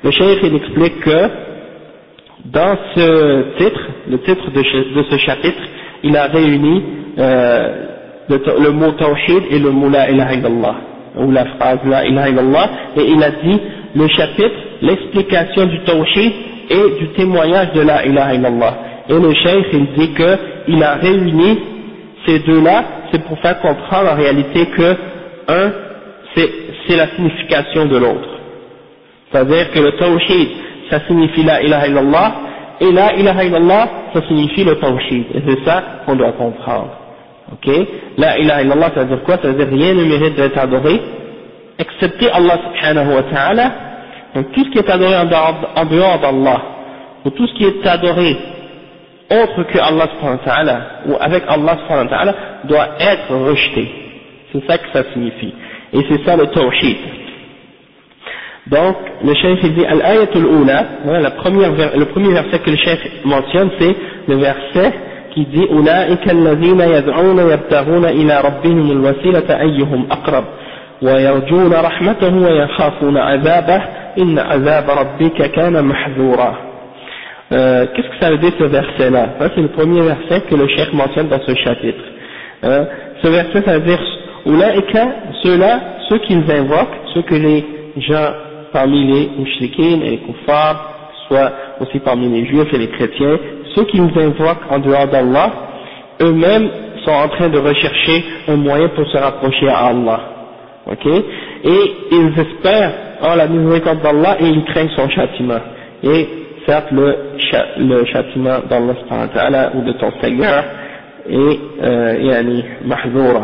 le cheikh il explique que dans ce titre, le titre de ce chapitre, il a réuni le mot tawhid et le mot la ilaha illallah, ou la phrase la ilaha illallah, et il a dit le chapitre, l'explication du tawhid et du témoignage de la ilaha illallah. Et le cheikh il dit que il a réuni ces deux-là, c'est pour faire comprendre en réalité que un, c'est la signification de l'autre. C'est-à-dire que le tawhid, ça signifie la ilaha illallah, et la ilaha illallah, ça signifie le tawhid. Et c'est ça qu'on doit comprendre. Ok? La ilaha illallah, ça veut dire quoi? Ça veut dire rien ne mérite d'être adoré, excepté Allah subhanahu wa ta'ala. Donc tout ce qui est adoré en dehors d'Allah, ou tout ce qui est adoré autre que Allah subhanahu wa ta'ala, ou avec Allah subhanahu wa ta'ala, doit être rejeté. C'est ça que ça signifie. Et c'est ça le tawhid. Donc, le cheikh il dit, al-ayatul ula, le premier verset que le cheikh mentionne, c'est le verset qui dit, أولئك الذين يدعون يبتغون إلى ربهم الوسيلة أيهم أقرب ويرجون رحمته ويخافون عذابه إن عذاب ربك كان محذورا. Qu'est-ce que ça veut dire ce verset-là? Ça, c'est le premier verset que le cheikh mentionne dans ce chapitre. Ce verset, ça veut dire, أولئك, ceux-là, ceux qu'ils invoquent, ceux que les gens parmi les mouchriquines et les kuffars, soit aussi parmi les juifs et les chrétiens, ceux qui nous invoquent en dehors d'Allah, eux-mêmes sont en train de rechercher un moyen pour se rapprocher à Allah. Ok? Et ils espèrent en la miséricorde d'Allah et ils craignent son châtiment. Et certes, le châtiment d'Allah subhanahu wa ta'ala ou de ton Seigneur est yani mahzoura.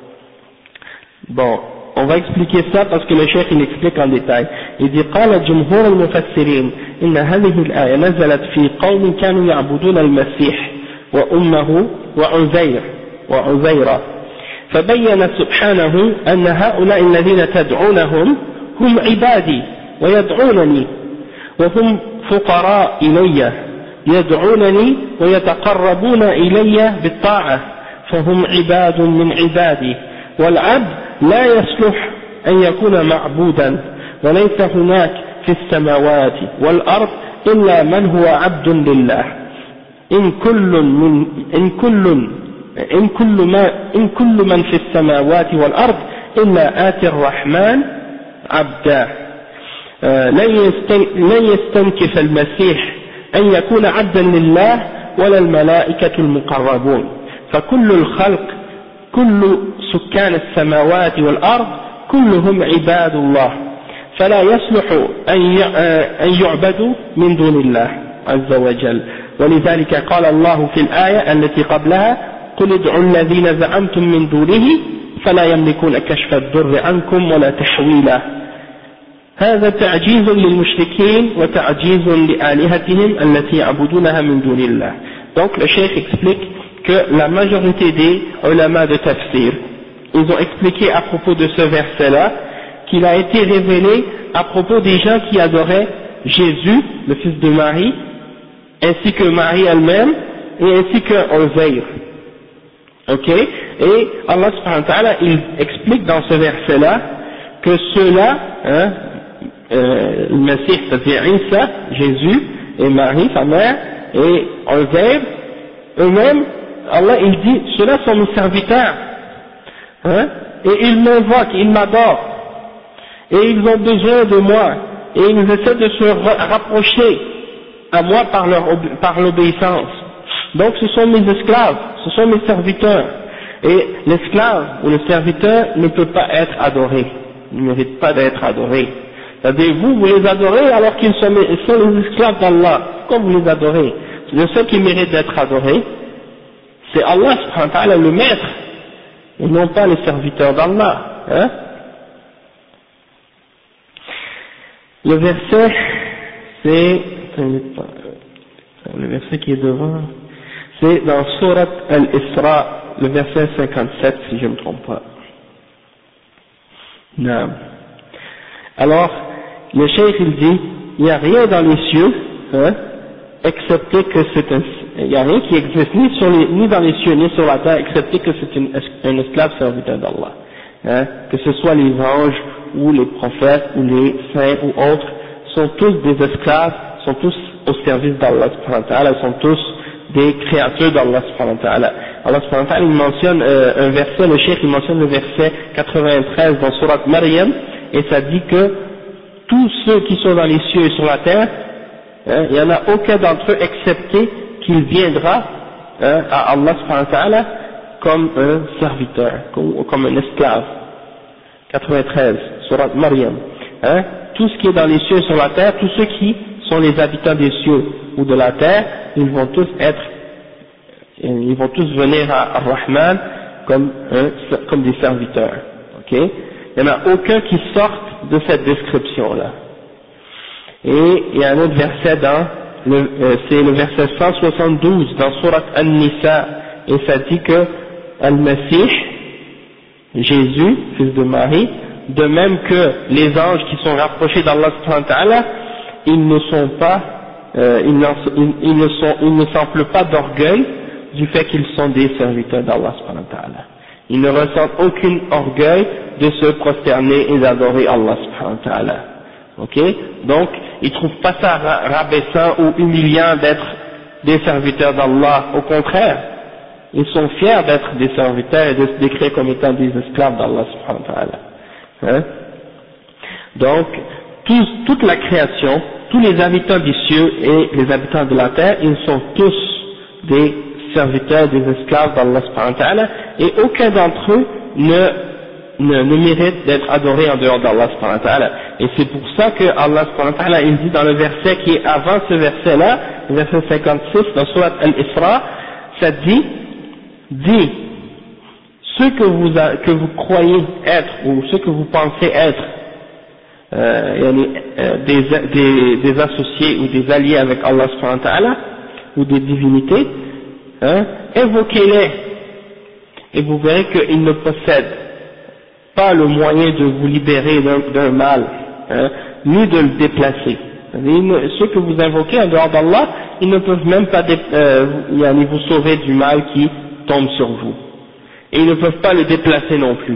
Bon. On va expliquer ça parce que le cheikh il explique en détail. Il dit قال جمهور المفسرين إن هذه الآية نزلت في قوم كانوا يعبدون المسيح وأمه وعزيرا فبين سبحانه أن هؤلاء الذين تدعونهم هم عبادي ويدعونني وهم فقراء إلي يدعونني ويتقربون إلي بالطاعة فهم عباد من عبادي والعبد لا يصلح أن يكون معبودا وليس هناك في السماوات والأرض إلا من هو عبد لله إن كل من في السماوات والأرض إلا آتي الرحمن عبدا لن يستنكف المسيح أن يكون عبدا لله ولا الملائكة المقربون فكل الخلق كل سكان السماوات والأرض كلهم عباد الله فلا يصلح أن يعبدوا من دون الله عز وجل ولذلك قال الله في الآية التي قبلها قل ادعوا الذين زعمتم من دونه فلا يملكون كشف الضر عنكم ولا تحويلا هذا تعجيز للمشركين وتعجيز لآلهتهم التي يعبدونها من دون الله. Donc le cheikh explique que la majorité des ulama de tafsir, ils ont expliqué à propos de ce verset-là qu'il a été révélé à propos des gens qui adoraient Jésus, le fils de Marie, ainsi que Marie elle-même, et ainsi que Uzair. Ok? Et Allah subhanahu wa ta'ala, il explique dans ce verset-là que ceux-là, le Messie, c'est-à-dire Isa, Jésus, et Marie, sa mère, et Uzair, eux-mêmes, Allah il dit, ceux-là sont mes serviteurs, et ils m'invoquent, ils m'adorent, et ils ont besoin de moi, et ils essaient de se rapprocher à moi par l'obéissance. Donc ce sont mes esclaves, ce sont mes serviteurs, et l'esclave ou le serviteur ne peut pas être adoré, il ne mérite pas d'être adoré. C'est-à-dire vous les adorez alors qu'ils sont les esclaves d'Allah, comme vous les adorez. Le seul qui mérite d'être adoré, c'est Allah subhanahu wa ta'ala, le maître, et non pas les serviteurs d'Allah. Le verset, c'est, le verset qui est devant, c'est dans Surat Al-Isra, le verset 57, si je ne me trompe pas. Non. Alors, le cheikh il dit, il n'y a rien dans les cieux, excepté que c'est il n'y a rien qui existe ni dans les cieux ni sur la terre, excepté que c'est un esclave serviteur d'Allah. Que ce soit les anges ou les prophètes ou les saints ou autres, sont tous des esclaves, sont tous au service d'Allah subhanahu wa ta'ala, sont tous des créatures d'Allah subhanahu wa ta'ala. Allah subhanahu wa ta'ala il mentionne un verset, le cheikh il mentionne le verset 93 dans Surat Maryam, et ça dit que tous ceux qui sont dans les cieux et sur la terre, il n'y en a aucun d'entre eux excepté qu'il viendra à Allah subhanahu wa ta'ala comme un serviteur, comme un esclave. 93, Surat Maryam. Tout ce qui est dans les cieux et sur la terre, tous ceux qui sont les habitants des cieux ou de la terre, ils vont tous venir à Ar-Rahman comme des serviteurs. Ok? Il n'y en a aucun qui sorte de cette description-là. Et il y a un autre verset c'est le verset 172 dans Surat An-Nisa, et ça dit que Al-Masih, Jésus, fils de Marie, de même que les anges qui sont rapprochés d'Allah subhanahu wa ta'ala, ils ne s'enflent pas d'orgueil du fait qu'ils sont des serviteurs d'Allah subhanahu wa ta'ala. Ils ne ressentent aucun orgueil de se prosterner et d'adorer Allah subhanahu wa ta'ala. Ok? Donc, ils trouvent pas ça rabaissant ou humiliant d'être des serviteurs d'Allah. Au contraire, ils sont fiers d'être des serviteurs et de se décrire comme étant des esclaves d'Allah subhanahu wa ta'ala. Donc, toute la création, tous les habitants des cieux et les habitants de la terre, ils sont tous des serviteurs, des esclaves d'Allah subhanahu wa ta'ala, et aucun d'entre eux ne mérite d'être adoré en dehors d'Allah subhanahu wa ta'ala. Et c'est pour ça que Allah subhanahu wa ta'ala, il dit dans le verset qui est avant ce verset-là, le verset 56 dans Surat Al-Isra, ça dit, ceux que vous croyez être, ou ceux que vous pensez être, des associés ou des alliés avec Allah subhanahu wa ta'ala, ou des divinités, évoquez-les, et vous verrez qu'ils ne possèdent pas le moyen de vous libérer d'un mal, ni de le déplacer. Ceux que vous invoquez en dehors d'Allah, ils ne peuvent même pas vous sauver du mal qui tombe sur vous. Et ils ne peuvent pas le déplacer non plus.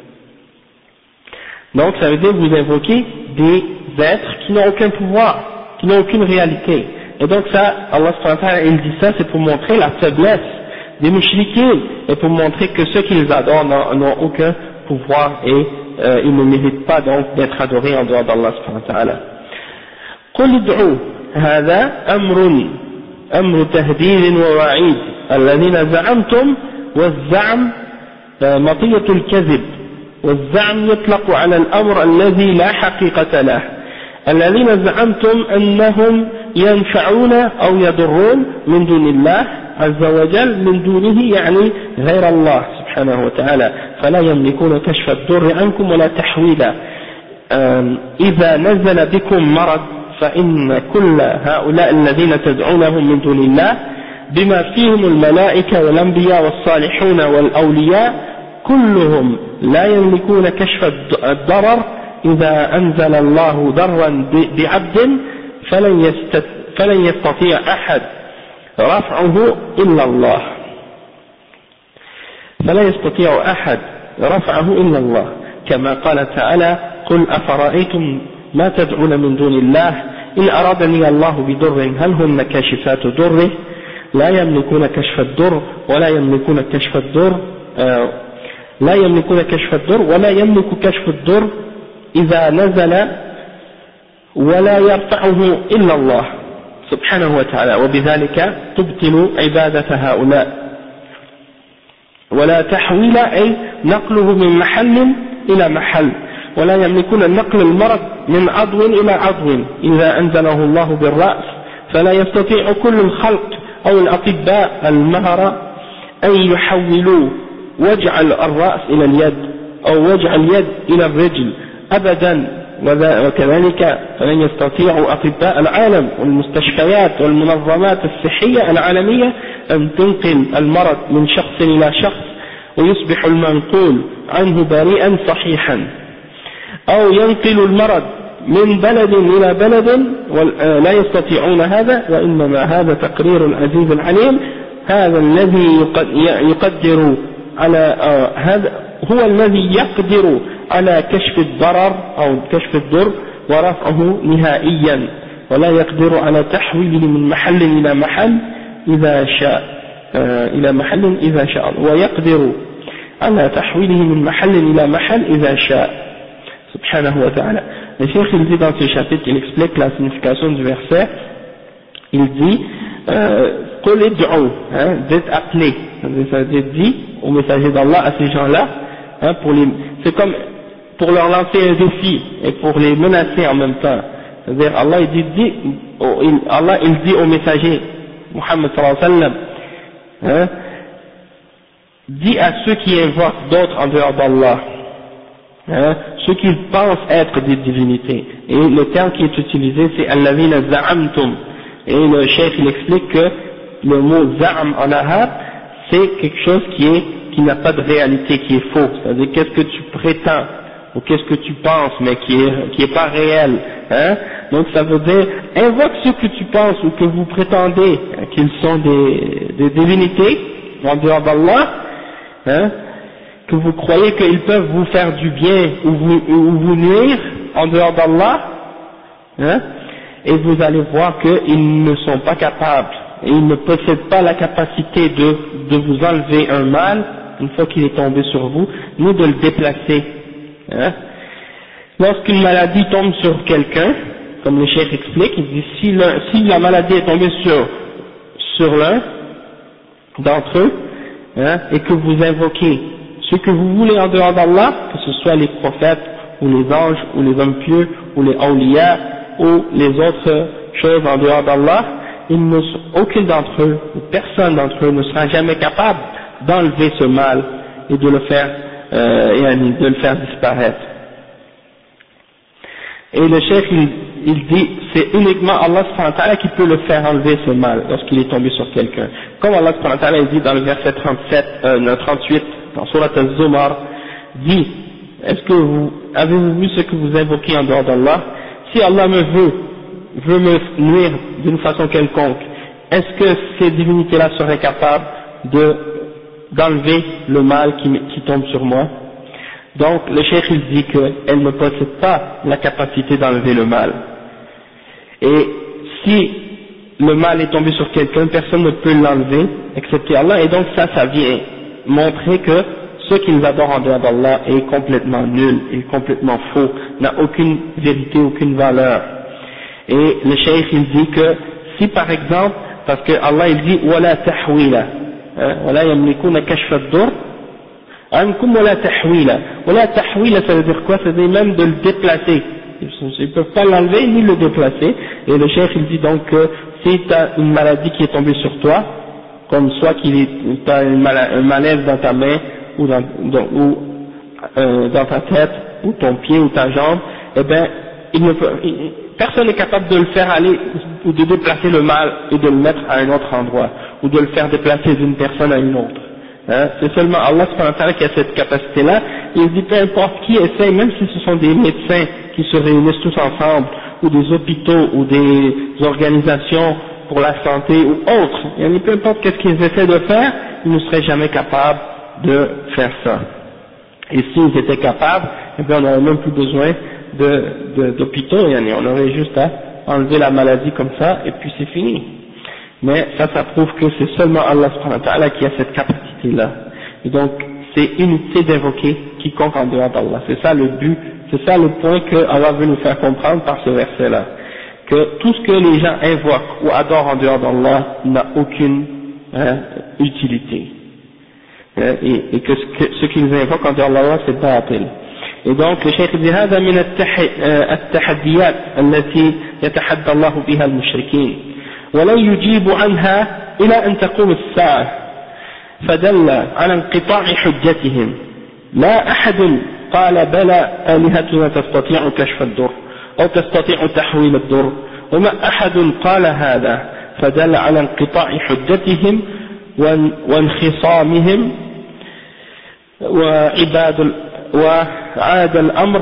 Donc ça veut dire que vous invoquez des êtres qui n'ont aucun pouvoir, qui n'ont aucune réalité. Et donc ça, Allah subhanahu wa ta'ala, il dit ça, c'est pour montrer la faiblesse des mouchriquins, et pour montrer que ceux qui les adorent n'ont aucun pouvoir, et ils ne méritent pas donc d'être adorés en dehors d'Allah subhanahu wa ta'ala. قل ادعوا هذا أمر تهديد ووعيد الذين زعمتم والزعم مطية الكذب والزعم يطلق على الأمر الذي لا حقيقة له الذين زعمتم أنهم ينفعون أو يضرون من دون الله عز وجل من دونه يعني غير الله سبحانه وتعالى فلا يملكون كشف الضر عنكم ولا تحويلا إذا نزل بكم مرض فإن كل هؤلاء الذين تدعونهم من دون الله بما فيهم الملائكة والأنبياء والصالحون والأولياء كلهم لا يملكون كشف الضرر إذا أنزل الله ضرا بعبد فلن يستطيع أحد رفعه إلا الله كما قال تعالى قل أفرأيتم ما تدعون من دون الله إن أرادني الله بضر هل هن كاشفات ضره لا يملكون كشف الضر ولا يملك كشف الضر إذا نزل ولا يرفعه إلا الله سبحانه وتعالى وبذلك تبطل عبادة هؤلاء ولا تحويل أي نقله من محل إلى محل ولا يملكون نقل المرض من عضو إلى عضو إذا أنزله الله بالرأس فلا يستطيع كل الخلق أو الأطباء المهرة أن يحولوا وجع الرأس إلى اليد أو وجع اليد إلى الرجل أبدا وكذلك فلن يستطيع أطباء العالم والمستشفيات والمنظمات الصحية العالمية أن تنقل المرض من شخص إلى شخص ويصبح المنقول عنه بريئا صحيحا أو ينقل المرض من بلد إلى بلد لا يستطيعون هذا وإنما هذا تقرير العزيز العليم هذا الذي يقدر على هذا هو الذي يقدر على كشف الضرر أو كشف الضر ورفعه نهائيا ولا يقدر على تحويله من محل إلى محل إذا شاء ويقدر على تحويله من محل إلى محل إذا شاء سبحانه وتعالى. Le cheikh il dit dans ce chapitre, il explique la signification du verset, il dit قل ادعوا, dites appeler, ça veut dire dit aux messagers d'Allah, à ces gens-là, c'est comme pour leur lancer un défi et pour les menacer en même temps. C'est-à-dire Allah il dit aux messagers Muhammad sallallahu alayhi wa sallam, dit à ceux qui invoquent d'autres en dehors d'Allah, ceux qui pensent être des divinités, et le terme qui est utilisé c'est alladhina za'amtum, et le cheikh il explique que le mot za'am en arabe c'est quelque chose qui n'a pas de réalité, qui est faux, c'est-à-dire qu'est-ce que tu prétends ou qu'est-ce que tu penses mais qui est pas réel, donc ça veut dire invoque ceux que tu penses ou que vous prétendez qu'ils sont des divinités en dehors d'Allah, que vous croyez qu'ils peuvent vous faire du bien ou vous nuire en dehors d'Allah, et vous allez voir qu'ils ne sont pas capables, et ils ne possèdent pas la capacité de vous enlever un mal une fois qu'il est tombé sur vous, ni de le déplacer. Lorsqu'une maladie tombe sur quelqu'un, comme le cheikh explique, il dit si la maladie est tombée sur l'un d'entre eux, et que vous invoquez ce que vous voulez en dehors d'Allah, que ce soit les prophètes ou les anges ou les hommes pieux ou les awliya ou les autres choses en dehors d'Allah, aucun d'entre eux ou personne d'entre eux ne sera jamais capable d'enlever ce mal et de le faire disparaître. Et le chef il dit c'est uniquement Allah subhanahu wa ta'ala qui peut le faire enlever ce mal lorsqu'il est tombé sur quelqu'un, comme Allah subhanahu wa ta'ala dit dans le verset 38 dans Surat Al-Zumar, dit avez-vous vu ce que vous invoquez en dehors d'Allah? Si Allah veut me nuire d'une façon quelconque, est-ce que ces divinités-là seraient capables d'enlever le mal qui tombe sur moi? Donc le cheikh il dit qu'elles ne possèdent pas la capacité d'enlever le mal, et si le mal est tombé sur quelqu'un, personne ne peut l'enlever excepté Allah, et donc ça vient montrer que ce qu'ils adorent en dehors d'Allah est complètement nul, est complètement faux, n'a aucune vérité, aucune valeur. Et le cheikh il dit que si par exemple, parce que Allah il dit wala tahwila, wala yamlikuna kashfa ad-dur ankum wala tahwila. Wala tahwila, ça veut dire quoi? Ça veut dire même de le déplacer, ils ne peuvent pas l'enlever ni le déplacer. Et le cheikh il dit donc que si tu as une maladie qui est tombée sur toi, comme soit tu as un malaise dans ta main ou dans ta tête ou ton pied ou ta jambe, eh bien personne n'est capable de le faire aller ou de déplacer le mal et de le mettre à un autre endroit ou de le faire déplacer d'une personne à une autre. C'est seulement Allah subhanahu wa ta'ala qui a cette capacité-là. Il dit peu importe qui essaye, même si ce sont des médecins qui se réunissent tous ensemble, ou des hôpitaux ou des organisations pour la santé ou autres, et peu importe qu'est-ce qu'ils essaient de faire, ils ne seraient jamais capables de faire ça. Et s'ils étaient capables, eh bien on n'aurait même plus besoin d'hôpitaux, on aurait juste à enlever la maladie comme ça et puis c'est fini. Mais ça prouve que c'est seulement Allah subhanahu wa ta'ala qui a cette capacité-là. Et donc c'est inutile d'invoquer quiconque en dehors d'Allah. C'est ça le but, c'est ça le point que Allah veut nous faire comprendre par ce verset-là. Que tout ce que les gens invoquent ou adorent en dehors d'Allah n'a aucune utilité. Et que ce qu'ils invoquent en dehors d'Allah c'est batil. Et donc le cheikh dit هذا من التحديات التي يتحدى الله بها المشركين ولن يجيبوا عنها إلى أن تقوم الساعة فدل على انقطاع حجتهم لا أحد قال بلى آلهتنا تستطيع كشف الضر أو تستطيع تحويل الضر وما أحد قال هذا فدل على انقطاع حجتهم وانخصامهم وعاد الأمر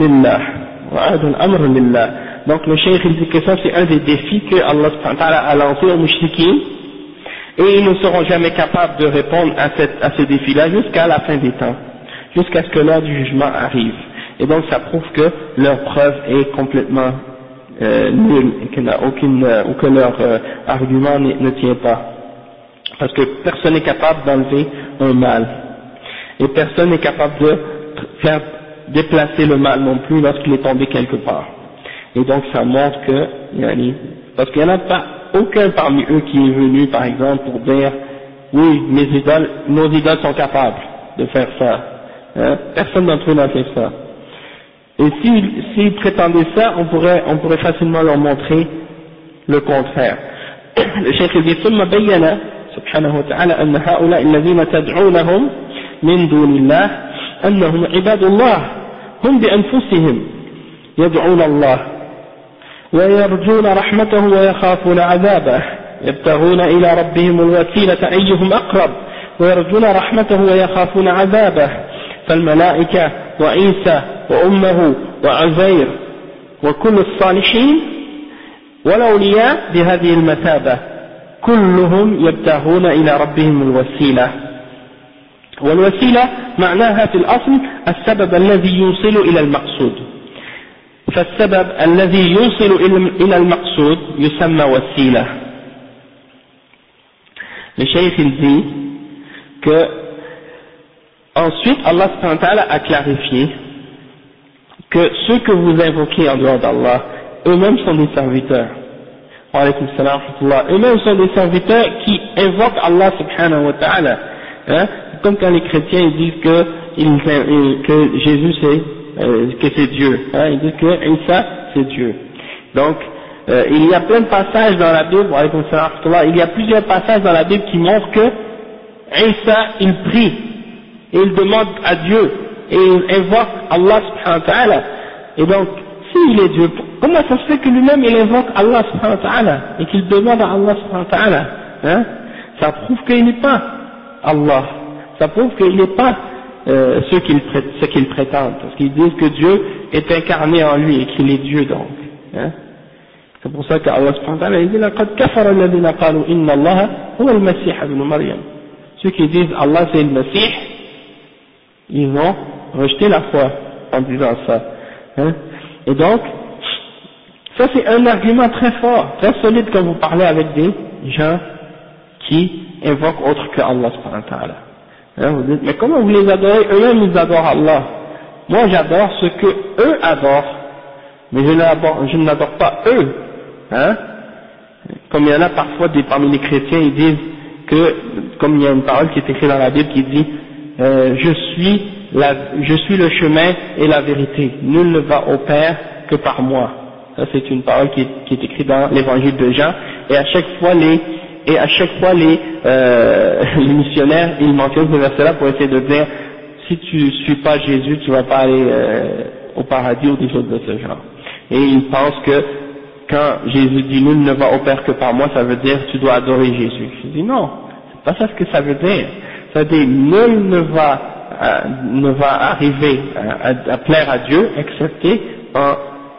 لله. Donc le cheikh il dit que ça c'est un des défis que Allah a lancé aux mushrikines, et ils ne seront jamais capables de répondre à ce défi-là jusqu'à la fin des temps, jusqu'à ce que l'heure du jugement arrive. Et donc ça prouve que leur preuve est complètement nulle et qu'il n'y a ou que leur argument ne tient pas. Parce que personne n'est capable d'enlever un mal. Et personne n'est capable de faire déplacer le mal non plus lorsqu'il est tombé quelque part. Et donc ça montre que, parce qu'il n'y en a pas aucun parmi eux qui est venu par exemple pour dire oui, nos idoles sont capables de faire ça. Hein? Personne d'entre eux n'a fait ça. Et s'ils prétendaient ça, on pourrait facilement leur montrer le contraire. Le cheikh dit ثم بين سبحانه وتعالى أن هؤلاء الذين تدعونهم من دون الله أنهم عباد الله هم بأنفسهم يدعون الله ويرجون رحمته ويخافون عذابه يبتغون إلى ربهم الوسيلة أيهم أقرب ويرجون رحمته ويخافون عذابه فالملائكة وعيسى وأمه وعزير وكل الصالحين والأولياء بهذه المثابة كلهم يبتغون إلى ربهم الوسيلة والوسيلة معناها في الأصل السبب الذي يوصل إلى المقصود فالسبب الذي يوصل إلى المقصود يسمى وسيلة. Le cheikh il dit que ensuite Allah subhanahu wa ta'ala a clarifié que ceux que vous invoquez en dehors d'Allah eux-mêmes sont des serviteurs. Wa alaykum salam wa rahmatullah. Eux-mêmes sont des serviteurs qui invoquent Allah subhanahu wa ta'ala. Hein? Comme quand les chrétiens ils disent que Jésus que c'est Dieu. Hein? Ils disent que Isa c'est Dieu. Donc il y a plein de passages dans la Bible, wa alaykum salam wa rahmatullah, il y a plusieurs passages dans la Bible qui montrent que Isa il prie et il demande à Dieu et il invoque Allah subhanahu wa ta'ala. Et donc s'il est Dieu, comment ça se fait que lui-même il invoque Allah subhanahu wa ta'ala et qu'il demande à Allah subhanahu wa ta'ala, hein? Ça prouve qu'il n'est pas Allah, ça prouve qu'il n'est pas ce qu'il prétend, parce qu'ils disent que Dieu est incarné en lui et qu'il est Dieu donc, hein? C'est pour ça qu'Allah subhanahu wa ta'ala dit لَقَدْ كَفَرَ الَّذِينَ قَالُوا إِنَّ اللَّهَ هُوَ الْمَسِيحَ ابْنُ مَرْيَمَ. Ceux qui disent Allah c'est le Messie, ils ont rejeté la foi en disant ça, hein? Et donc, ça c'est un argument très fort, très solide quand vous parlez avec des gens qui invoquent autre que Allah subhanahu wa ta'ala. Hein, vous dites, mais comment vous les adorez? Eux-mêmes ils adorent Allah. Moi j'adore ce que eux adorent, mais je n'adore pas eux. Hein? Comme il y en a parfois parmi les chrétiens, ils disent que, comme il y a une parole qui est écrite dans la Bible qui dit je suis le chemin et la vérité, nul ne va au Père que par moi. Ça c'est une parole qui est écrite dans l'évangile de Jean, et à chaque fois les missionnaires ils mentionnent ce verset là pour essayer de dire si tu suis pas Jésus tu vas pas aller au paradis ou des choses de ce genre. Et ils pensent que quand Jésus dit nul ne va au Père que par moi, ça veut dire tu dois adorer Jésus. Je dis non, c'est pas ça ce que ça veut dire. Ça veut dire nul ne va arriver à plaire à Dieu excepté en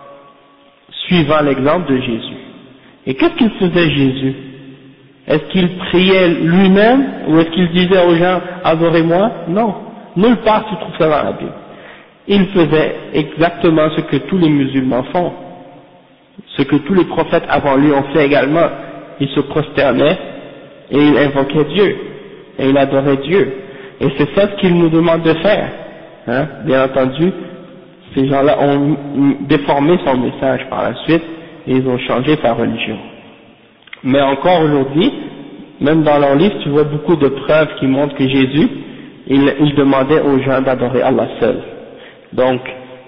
suivant l'exemple de Jésus. Et qu'est-ce qu'il faisait Jésus? Est-ce qu'il priait lui-même ou est-ce qu'il disait aux gens adorez-moi? Non, nulle part tu trouves ça dans la Bible. Il faisait exactement ce que tous les musulmans font, ce que tous les prophètes avant lui ont fait également. Il se prosternait et il invoquait Dieu et il adorait Dieu. Et c'est ça ce qu'il nous demande de faire. Hein? Bien entendu, ces gens-là ont déformé son message par la suite et ils ont changé sa religion. Mais encore aujourd'hui, même dans leur livre, tu vois beaucoup de preuves qui montrent que Jésus, il demandait aux gens d'adorer Allah seul. Donc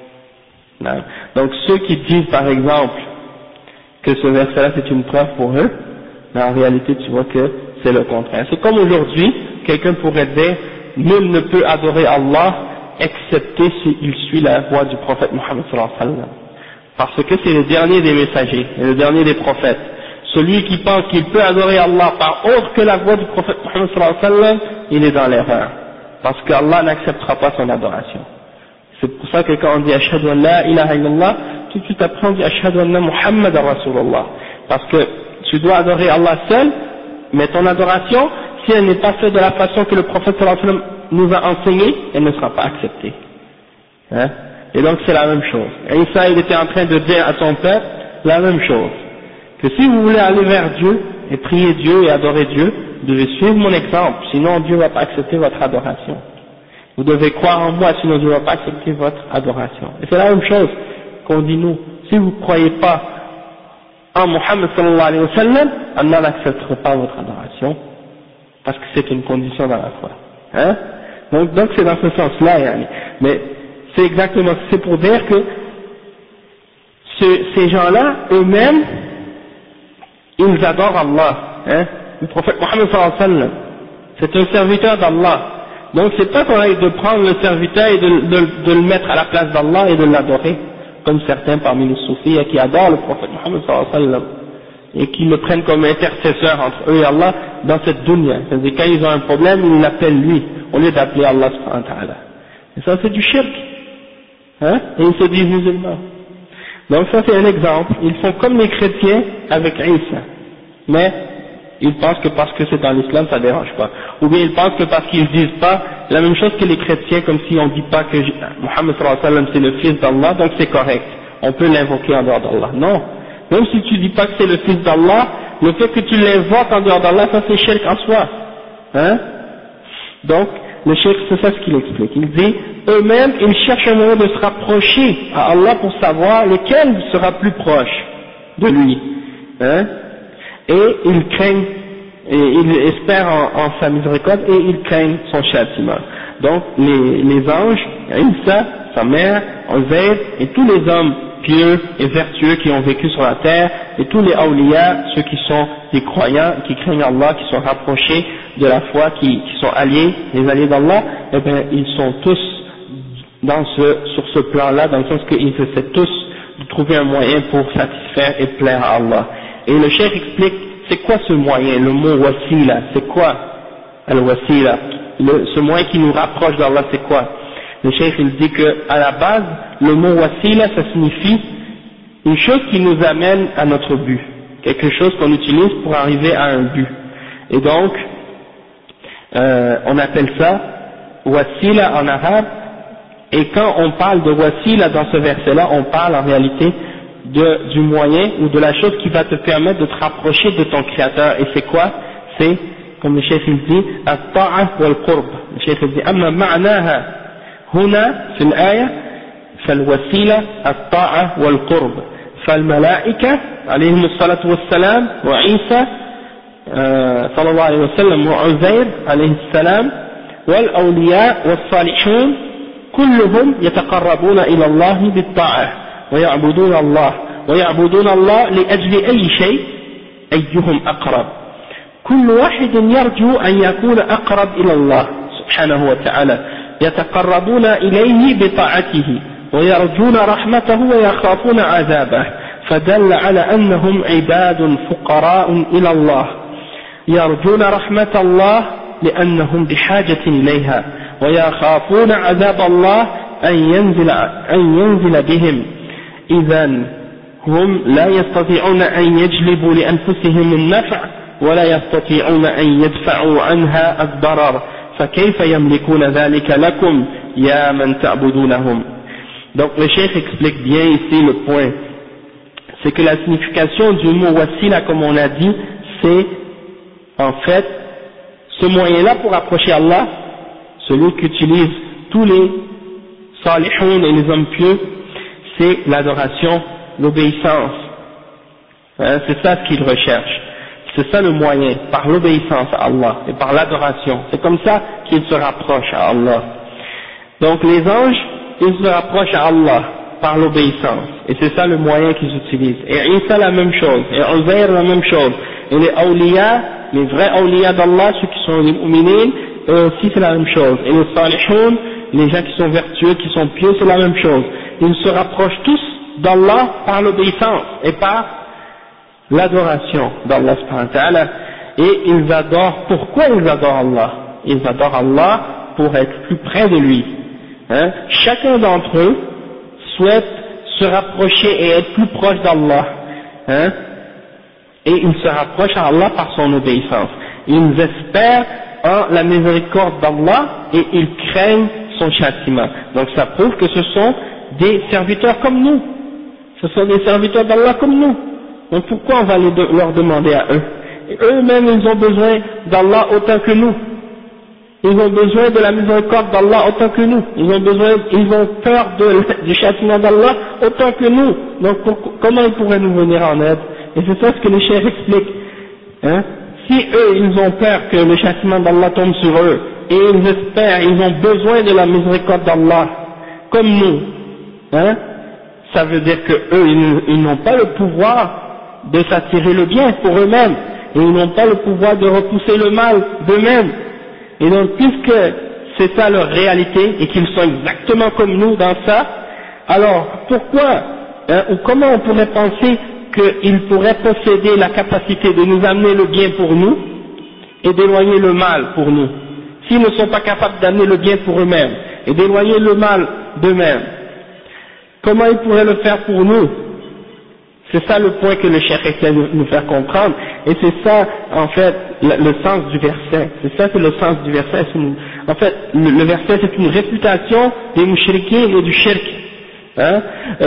ceux qui disent par exemple que ce verset-là c'est une preuve pour eux, mais en réalité tu vois que c'est le contraire. C'est comme aujourd'hui, quelqu'un pourrait dire nul ne peut adorer Allah excepté s'il suit la voie du prophète Mohammed sallallahu alayhi wa sallam. Parce que c'est le dernier des messagers, et le dernier des prophètes. Celui qui pense qu'il peut adorer Allah par autre que la voie du prophète Mohammed sallallahu alayhi wa sallam, il est dans l'erreur. Parce qu'Allah n'acceptera pas son adoration. C'est pour ça que quand on dit Ashhadu an la ilaha illallah, tout de suite après on dit Ashhadu anna Muhammadan Rasulullah. Parce que tu dois adorer Allah seul, mais ton adoration, si elle n'est pas faite de la façon que le prophète sallallahu alayhi wa sallam nous a enseigné, elle ne sera pas acceptée. Hein? Et donc c'est la même chose. Et Isa, il était en train de dire à son peuple la même chose, que si vous voulez aller vers Dieu et prier Dieu et adorer Dieu, vous devez suivre mon exemple, sinon Dieu ne va pas accepter votre adoration. Vous devez croire en moi, sinon Dieu ne va pas accepter votre adoration. Et c'est la même chose qu'on dit nous. Si vous ne croyez pas en Muhammad sallallahu alayhi wa sallam, Allah n'acceptera pas votre adoration, parce que c'est une condition dans la foi. Hein? Donc c'est dans ce sens-là, yani. Mais c'est exactement, c'est pour dire que ces gens-là, eux-mêmes, ils adorent Allah. Hein? Le prophète Muhammad sallallahu alayhi wa sallam, c'est un serviteur d'Allah. Donc c'est pas correct de prendre le serviteur et de le mettre à la place d'Allah et de l'adorer, comme certains parmi les soufis qui adorent le prophète Muhammad sallallahu alayhi wa sallam et qui le prennent comme intercesseur entre eux et Allah dans cette dunya. C'est-à-dire quand ils ont un problème, ils l'appellent lui, au lieu d'appeler Allah subhanahu wa ta'ala. Et ça c'est du shirk. Hein? Et ils se disent musulmans. Donc ça c'est un exemple. Ils font comme les chrétiens avec Isa. Mais ils pensent que parce que c'est dans l'islam, ça dérange pas. Ou bien ils pensent que parce qu'ils disent pas la même chose que les chrétiens, comme si on dit pas que Muhammad sallallahu alayhi wa sallam c'est le fils d'Allah, donc c'est correct. On peut l'invoquer en dehors d'Allah. Non. Même si tu dis pas que c'est le fils d'Allah, le fait que tu l'invoques en dehors d'Allah, ça c'est shirk en soi. Hein? Donc, le shirk, c'est ça ce qu'il explique. Il dit, eux-mêmes, ils cherchent un moyen de se rapprocher à Allah pour savoir lequel sera plus proche de lui. Hein? Et ils craignent, et ils espèrent en sa miséricorde, et ils craignent son châtiment. Donc, les anges, Isa, sa mère, Uzair, et tous les hommes pieux et vertueux qui ont vécu sur la terre, et tous les awliya, ceux qui sont des croyants, qui craignent Allah, qui sont rapprochés de la foi, qui sont alliés, les alliés d'Allah, eh bien, ils sont tous sur ce plan-là, dans le sens qu'ils essaient tous de trouver un moyen pour satisfaire et plaire à Allah. Et le cheikh explique, c'est quoi ce moyen, le mot wasila, c'est quoi al-wasila, ce moyen qui nous rapproche d'Allah, c'est quoi? Le cheikh il dit que à la base, le mot wasila, ça signifie une chose qui nous amène à notre but, quelque chose qu'on utilise pour arriver à un but. Et donc, on appelle ça wasila en arabe, et quand on parle de wasila dans ce verset-là, on parle en réalité du moyen ou de la chose qui va te permettre de te rapprocher de ton créateur. Et c'est quoi? C'est, comme le cheikh il dit, at-ta'a wal-qurb. Le cheikh il dit, amma ma'naha هنا في الآية فالوسيلة الطاعة والقرب فالملائكة عليهم الصلاة والسلام وعيسى صلى الله عليه وسلم وعزير عليه السلام والأولياء والصالحون كلهم يتقربون إلى الله بالطاعة ويعبدون الله لأجل أي شيء أيهم أقرب كل واحد يرجو أن يكون أقرب إلى الله سبحانه وتعالى يتقربون إليه بطاعته ويرجون رحمته ويخافون عذابه فدل على أنهم عباد فقراء إلى الله يرجون رحمة الله لأنهم بحاجة إليها ويخافون عذاب الله أن ينزل بهم إذن هم لا يستطيعون أن يجلبوا لأنفسهم النفع ولا يستطيعون أن يدفعوا عنها الضرر فكيف يملكون ذلك لكم يا من تعبدونهم. Donc le cheikh explique bien ici le point, c'est que la signification du mot wasila, comme on a dit, c'est en fait ce moyen-là pour approcher Allah, celui qu'utilisent tous les salihoun et les hommes pieux, c'est l'adoration, l'obéissance. Hein, c'est ça ce qu'ils recherchent. C'est ça le moyen, par l'obéissance à Allah et par l'adoration. C'est comme ça qu'ils se rapprochent à Allah. Donc les anges, ils se rapprochent à Allah par l'obéissance. Et c'est ça le moyen qu'ils utilisent. Et Isa la même chose. Et Uzair la même chose. Et les awliya, les vrais awliya d'Allah, ceux qui sont les mu'minines, eux aussi c'est la même chose. Et les salihoun, les gens qui sont vertueux, qui sont pieux, c'est la même chose. Ils se rapprochent tous d'Allah par l'obéissance et par l'adoration d'Allah subhanahu wa ta'ala. Et ils adorent, pourquoi ils adorent Allah? Ils adorent Allah pour être plus près de lui. Hein? Chacun d'entre eux souhaite se rapprocher et être plus proche d'Allah. Hein? Et ils se rapprochent à Allah par son obéissance. Ils espèrent en la miséricorde d'Allah et ils craignent son châtiment. Donc ça prouve que ce sont des serviteurs comme nous. Ce sont des serviteurs d'Allah comme nous. Donc pourquoi on va leur demander à eux? Et eux-mêmes, ils ont besoin d'Allah autant que nous. Ils ont besoin de la miséricorde d'Allah autant que nous. Ils ont peur du châtiment d'Allah autant que nous. Donc comment ils pourraient nous venir en aide? Et c'est ça ce que les chefs expliquent. Hein? Si eux, ils ont peur que le châtiment d'Allah tombe sur eux, et ils espèrent, ils ont besoin de la miséricorde d'Allah, comme nous, hein? Ça veut dire que eux, ils n'ont pas le pouvoir de s'attirer le bien pour eux-mêmes, et ils n'ont pas le pouvoir de repousser le mal d'eux-mêmes. Et donc, puisque c'est ça leur réalité, et qu'ils sont exactement comme nous dans ça, alors pourquoi, hein, ou comment on pourrait penser qu'ils pourraient posséder la capacité de nous amener le bien pour nous, et d'éloigner le mal pour nous, s'ils ne sont pas capables d'amener le bien pour eux-mêmes, et d'éloigner le mal d'eux-mêmes? Comment ils pourraient le faire pour nous? C'est ça le point que le cheikh essaie de nous faire comprendre, et c'est ça en fait le sens du verset. C'est ça que le sens du verset. En fait, le verset c'est une réfutation des mouchriquins et du shirk. Hein?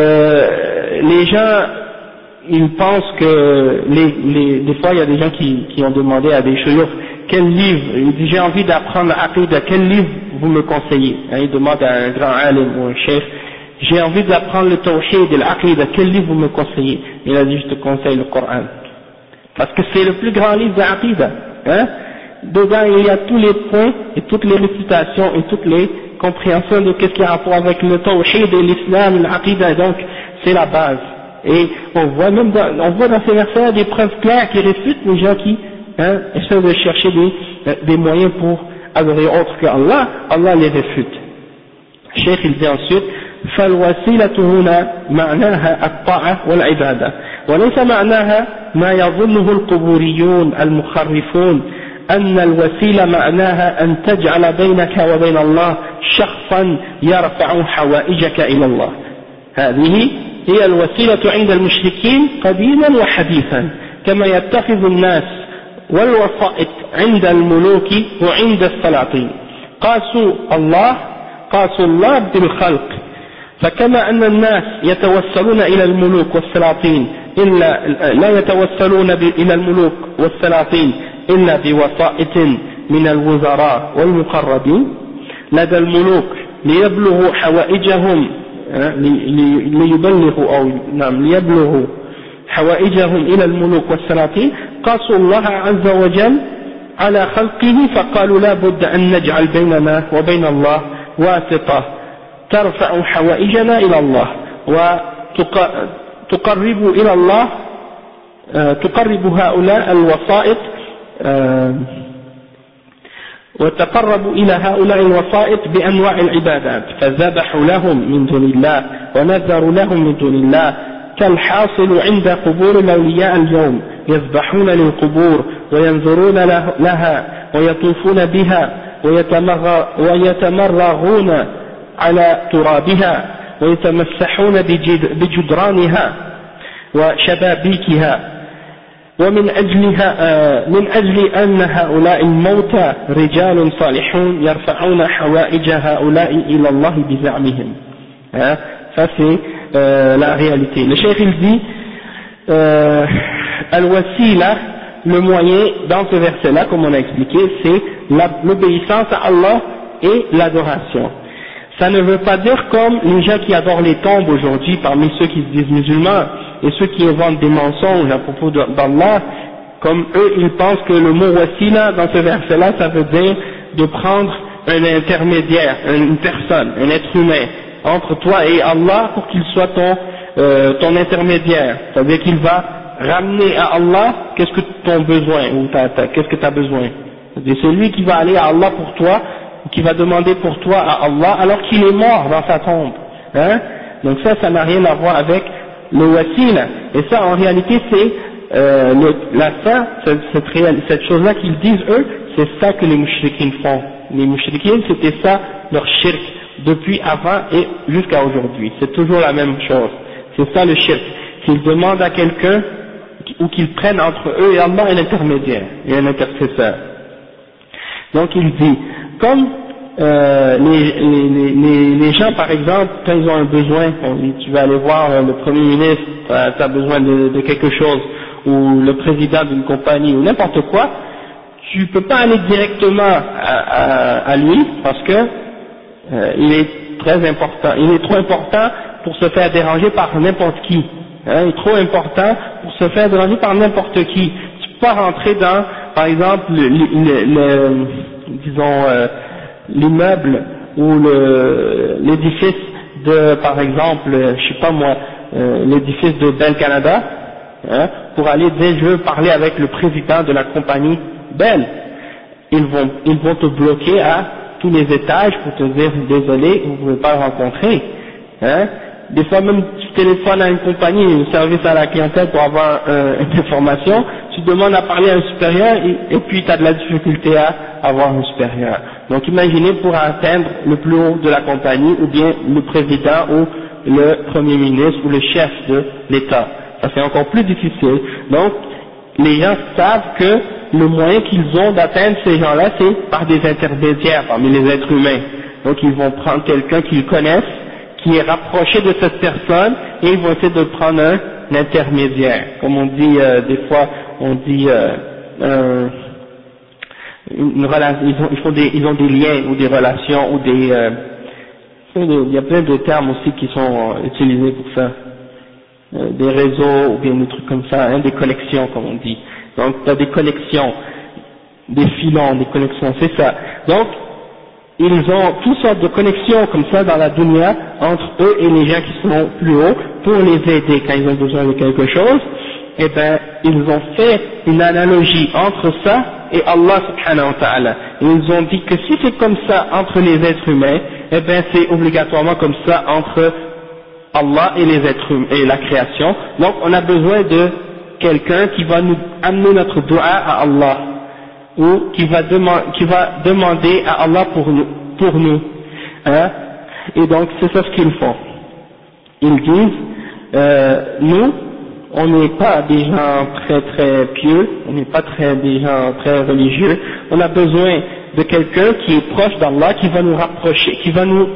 Les gens, ils pensent que des fois il y a des gens qui ont demandé à des shuyukh quel livre, il dit j'ai envie d'apprendre l'aqida, quel livre vous me conseillez? Hein, ils demandent à un grand alim ou un cheikh, j'ai envie d'apprendre le tawhid et l'aqida, quel livre vous me conseillez? Il a dit je te conseille le Coran, parce que c'est le plus grand livre de l'aqida. Hein? Dedans il y a tous les points et toutes les récitations et toutes les compréhensions de qu'est-ce qui a rapport avec le tawhid et l'islam, l'aqida, donc c'est la base. Et on voit même dans ces versets des preuves claires qui réfutent les gens qui essaient de chercher des moyens pour adorer autre que Allah, Allah les réfute. Cheikh il dit ensuite فالوسيلة هنا معناها الطاعة والعبادة وليس معناها ما يظنه القبوريون المخرفون أن الوسيلة معناها أن تجعل بينك وبين الله شخصا يرفع حوائجك إلى الله. هذه هي الوسيلة عند المشركين قديما وحديثا كما يتخذ الناس والوسائط عند الملوك وعند السلاطين. قاسوا الله بالخلق، فكما أن الناس يتوسلون إلى الملوك والسلاطين لا يتوسلون إلى الملوك والسلاطين إلا بوسائط من الوزراء والمقربين لدى الملوك ليبلغوا حوائجهم ليبلغوا حوائجهم إلى الملوك والسلاطين، قاسوا الله عز وجل على خلقه فقالوا لا بد أن نجعل بيننا وبين الله واسطة ترفع حوائجنا إلى الله وتقرب إلى الله، تقرب هؤلاء الوسائط وتقربوا إلى هؤلاء الوسائط بأنواع العبادات، فذبحوا لهم من دون الله ونذروا لهم من دون الله، كالحاصل عند قبور الأولياء اليوم، يذبحون للقبور وينظرون لها ويطوفون بها ويتمرغون على ترابها ويتمسحون بجدرانها وشبابيكها، ومن من أجل أن هؤلاء الموتى رجال صالحون يرفعون حوائج هؤلاء إلى الله بزعمهم. Ça c'est la réalité. Le cheikh il dit al-wasila, le moyen dans ce verset là comme on a expliqué, c'est l'obéissance à Allah et l'adoration. Ça ne veut pas dire comme les gens qui adorent les tombes aujourd'hui parmi ceux qui se disent musulmans et ceux qui inventent des mensonges à propos d'Allah, comme eux ils pensent que le mot wasila dans ce verset là ça veut dire de prendre un intermédiaire, une personne, un être humain entre toi et Allah pour qu'il soit ton intermédiaire, c'est-à-dire qu'il va ramener à Allah qu'est-ce que tu as besoin ou qu'est-ce que tu as besoin. C'est lui qui va aller à Allah pour toi, qui va demander pour toi à Allah alors qu'il est mort dans sa tombe. Hein? Donc ça n'a rien à voir avec le wasila. Et ça en réalité c'est cette chose-là qu'ils disent eux, c'est ça que les mouchriquins font. Les mouchriquins c'était ça leur shirk depuis avant et jusqu'à aujourd'hui. C'est toujours la même chose. C'est ça le shirk. Qu'ils demandent à quelqu'un ou qu'ils prennent entre eux et Allah un intermédiaire et un intercesseur. Donc il dit, comme les gens par exemple, quand ils ont un besoin, tu vas aller voir le Premier ministre, tu as besoin de quelque chose, ou le président d'une compagnie, ou n'importe quoi, tu peux pas aller directement à lui, parce que il est très important, il est trop important pour se faire déranger par n'importe qui, hein, il est trop important pour se faire déranger par n'importe qui. Tu peux pas rentrer dans, par exemple, disons, l'immeuble ou l'édifice de, par exemple, je sais pas moi, l'édifice de Bell Canada, hein, pour aller dire je veux parler avec le président de la compagnie Bell. Ils vont te bloquer à tous les étages pour te dire désolé, vous ne pouvez pas le rencontrer. Hein. Des fois même tu téléphones à une compagnie, un service à la clientèle pour avoir une information, tu demandes à parler à un supérieur et puis tu as de la difficulté à avoir un supérieur. Donc imaginez pour atteindre le plus haut de la compagnie ou bien le président ou le premier ministre ou le chef de l'État. Ça c'est encore plus difficile. Donc les gens savent que le moyen qu'ils ont d'atteindre ces gens-là, c'est par des intermédiaires parmi les êtres humains. Donc ils vont prendre quelqu'un qu'ils connaissent, qui est rapproché de cette personne, et ils vont essayer de prendre un intermédiaire. Comme on dit des fois, on dit une relation, ils ont des liens ou des relations ou il y a plein de termes aussi qui sont utilisés pour ça. Des réseaux ou bien des trucs comme ça, hein, des connexions comme on dit. Donc tu as des connexions, des filons, des connexions, c'est ça. Donc ils ont toutes sortes de connexions comme ça dans la dunya entre eux et les gens qui sont plus hauts pour les aider quand ils ont besoin de quelque chose. Eh ben ils ont fait une analogie entre ça et Allah subhanahu wa ta'ala. Ils ont dit que si c'est comme ça entre les êtres humains, eh ben c'est obligatoirement comme ça entre Allah et les êtres humains et la création. Donc on a besoin de quelqu'un qui va nous amener notre dua à Allah, ou qui va demander à Allah pour nous, hein. Et donc c'est ça ce qu'ils font. Ils disent nous on n'est pas des gens très très pieux, on n'est pas des gens très religieux, on a besoin de quelqu'un qui est proche d'Allah, qui va nous rapprocher, qui va nous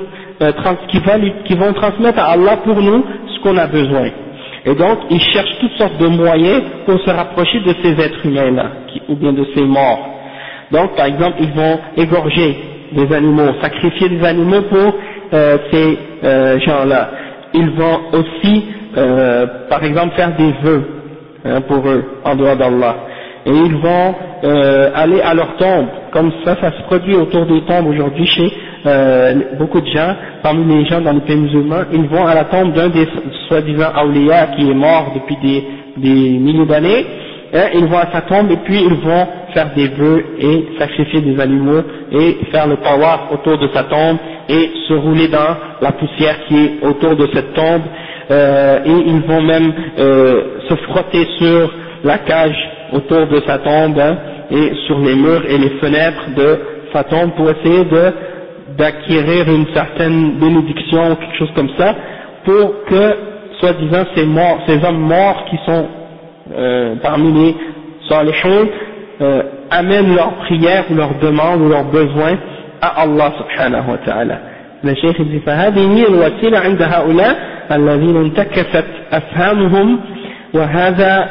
qui vont transmettre à Allah pour nous ce qu'on a besoin. Et donc, ils cherchent toutes sortes de moyens pour se rapprocher de ces êtres humains-là, ou bien de ces morts. Donc, par exemple, ils vont égorger des animaux, sacrifier des animaux pour ces gens-là. Ils vont aussi, par exemple, faire des vœux hein, pour eux, en dehors d'Allah. Et ils vont aller à leur tombe, comme ça se produit autour des tombes aujourd'hui chez beaucoup de gens, parmi les gens dans les pays musulmans, ils vont à la tombe d'un des soi-disant awliya qui est mort depuis des milliers d'années, hein, ils vont à sa tombe et puis ils vont faire des vœux et sacrifier des animaux et faire le tawaf autour de sa tombe et se rouler dans la poussière qui est autour de cette tombe, et ils vont même se frotter sur la cage autour de sa tombe hein, et sur les murs et les fenêtres de sa tombe pour essayer d'acquérir une certaine bénédiction ou quelque chose comme ça, pour que, soi-disant, ces hommes morts qui sont parmi les salihun amènent leurs prières ou leurs demandes ou leurs besoins à Allah subhanahu wa ta'ala. Le cheikh dit فهذه هي الوسيلة عند هؤلاء الذين انتكست أفهامهم وهذا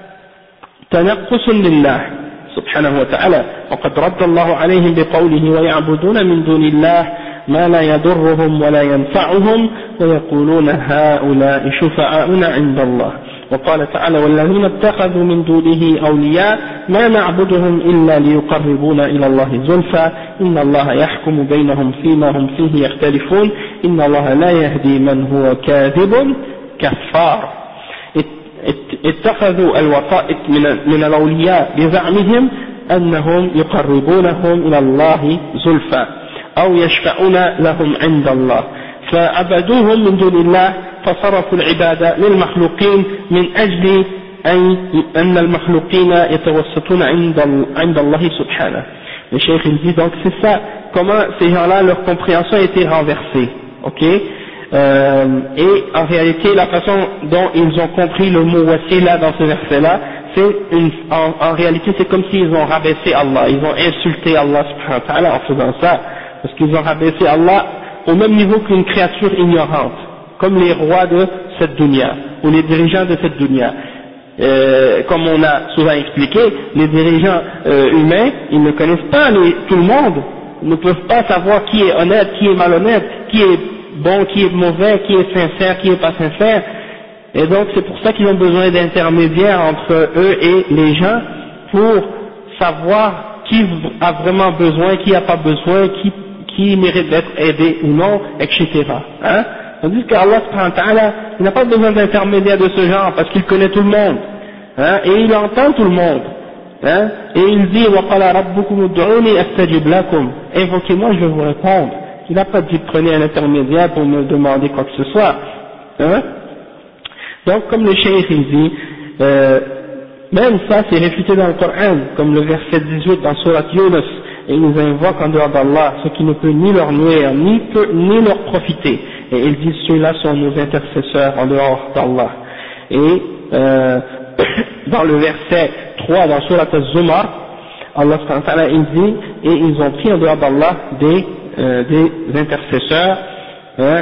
تنقص لله سبحانه وتعالى وقد رد الله عليهم بقوله ويعبدون من دون الله ما لا يضرهم ولا ينفعهم ويقولون هؤلاء شفعاؤنا عند الله وقال تعالى والذين اتخذوا من دونه أولياء ما نعبدهم إلا ليقربونا إلى الله زلفى إن الله يحكم بينهم فيما هم فيه يختلفون إن الله لا يهدي من هو كاذب كفار اتخذوا الوسائط من الأولياء بزعمهم أنهم يقربونهم إلى الله زلفى أو يشفعون لهم عند الله فعبدوهم من دون الله فصرفوا العبادة للمخلوقين من أجل أن المخلوقين يتوسطون عند الله سبحانه. Le cheikh il dit donc c'est ça, comment ces gens-là leur compréhension a été renversée, ok, et en réalité la façon dont ils ont compris le mot wasila dans ce verset-là, c'est en réalité c'est comme s'ils ont rabaissé Allah, ils ont insulté Allah subhanahu wa ta'ala en faisant ça, parce qu'ils ont rabaissé Allah au même niveau qu'une créature ignorante, comme les rois de cette dunya, ou les dirigeants de cette dunya. Comme on a souvent expliqué, les dirigeants humains, ils ne connaissent pas tout le monde, ils ne peuvent pas savoir qui est honnête, qui est malhonnête, qui est bon, qui est mauvais, qui est sincère, qui est pas sincère, et donc c'est pour ça qu'ils ont besoin d'intermédiaires entre eux et les gens pour savoir qui a vraiment besoin, qui n'a pas besoin, qui mérite d'être aidé ou non, etc. Hein? Tandis qu'Allah subhanahu wa ta'ala, il n'a pas besoin d'intermédiaire de ce genre parce qu'il connaît tout le monde, hein? Et il entend tout le monde, hein? Et il dit وَقَالَ رَبُّكُمُ ادْعُونِي أَسْتَجِبْ لَكُمْ, invoquez-moi, je vais vous répondre. Il n'a pas dit prenez un intermédiaire pour me demander quoi que ce soit, hein? Donc comme le cheikh il dit, même ça c'est réfuté dans le Coran, comme le verset 18 dans Surat Yunus, et ils nous invoquent en dehors d'Allah, ce qui ne peut ni leur nuire, ni leur profiter. Et ils disent ceux-là sont nos intercesseurs en dehors d'Allah. Et dans le verset 3 dans Surat Az-Zumar, Allah subhanahu wa ta'ala il dit, et ils ont pris en dehors d'Allah des intercesseurs, hein,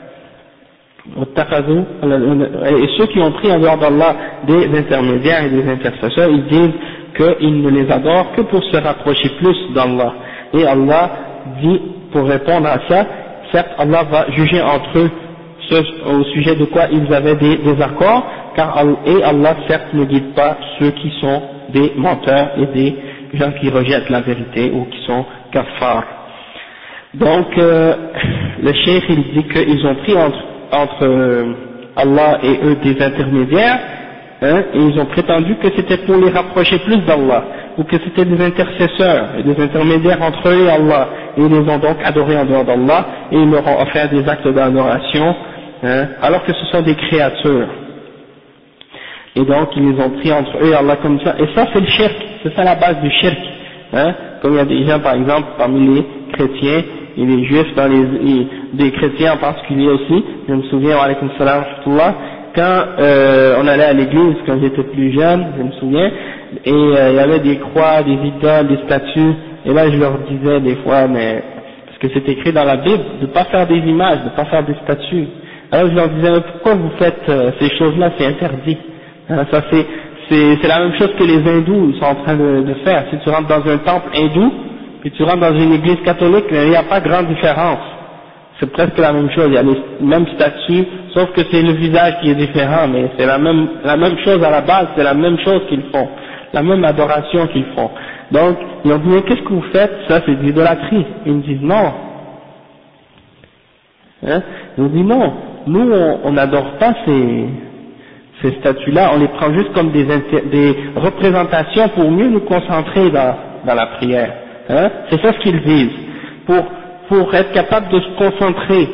et ceux qui ont pris en dehors d'Allah des intermédiaires et des intercesseurs, ils disent qu'ils ne les adorent que pour se rapprocher plus d'Allah. Et Allah dit, pour répondre à ça, certes Allah va juger entre eux au sujet de quoi ils avaient des désaccords, et Allah certes ne guide pas ceux qui sont des menteurs et des gens qui rejettent la vérité ou qui sont kaffars. Donc le cheikh il dit qu'ils ont pris entre Allah et eux des intermédiaires, hein, et ils ont prétendu que c'était pour les rapprocher plus d'Allah, ou que c'était des intercesseurs et des intermédiaires entre eux et Allah, et ils les ont donc adorés en dehors d'Allah, et ils leur ont offert des actes d'adoration, hein, alors que ce sont des créatures. Et donc ils les ont pris entre eux et Allah comme ça, et ça c'est le shirk, c'est ça la base du shirk, hein, comme il y a des gens par exemple parmi les chrétiens, et les juifs, des chrétiens en particulier aussi. Je me souviens, wa alaykum salam wa rahmatullah, quand on allait à l'église, quand j'étais plus jeune, je me souviens, et il y avait des croix, des idoles, des statues, et là je leur disais des fois, mais parce que c'est écrit dans la Bible, de ne pas faire des images, de ne pas faire des statues. Alors je leur disais, mais pourquoi vous faites ces choses-là, c'est interdit. Hein, ça c'est la même chose que les hindous sont en train de faire. Si tu rentres dans un temple hindou, puis tu rentres dans une église catholique, il n'y a pas grande différence. C'est presque la même chose, il y a les mêmes statues, sauf que c'est le visage qui est différent, mais c'est la même chose à la base, c'est la même chose qu'ils font, la même adoration qu'ils font. Donc, ils ont dit, mais qu'est-ce que vous faites? Ça c'est de l'idolâtrie. Ils me disent non. Hein? Ils ont dit non, nous on n'adore pas ces statues-là, on les prend juste comme des représentations pour mieux nous concentrer dans la prière. Hein? C'est ça ce qu'ils disent, pour être capable de se concentrer.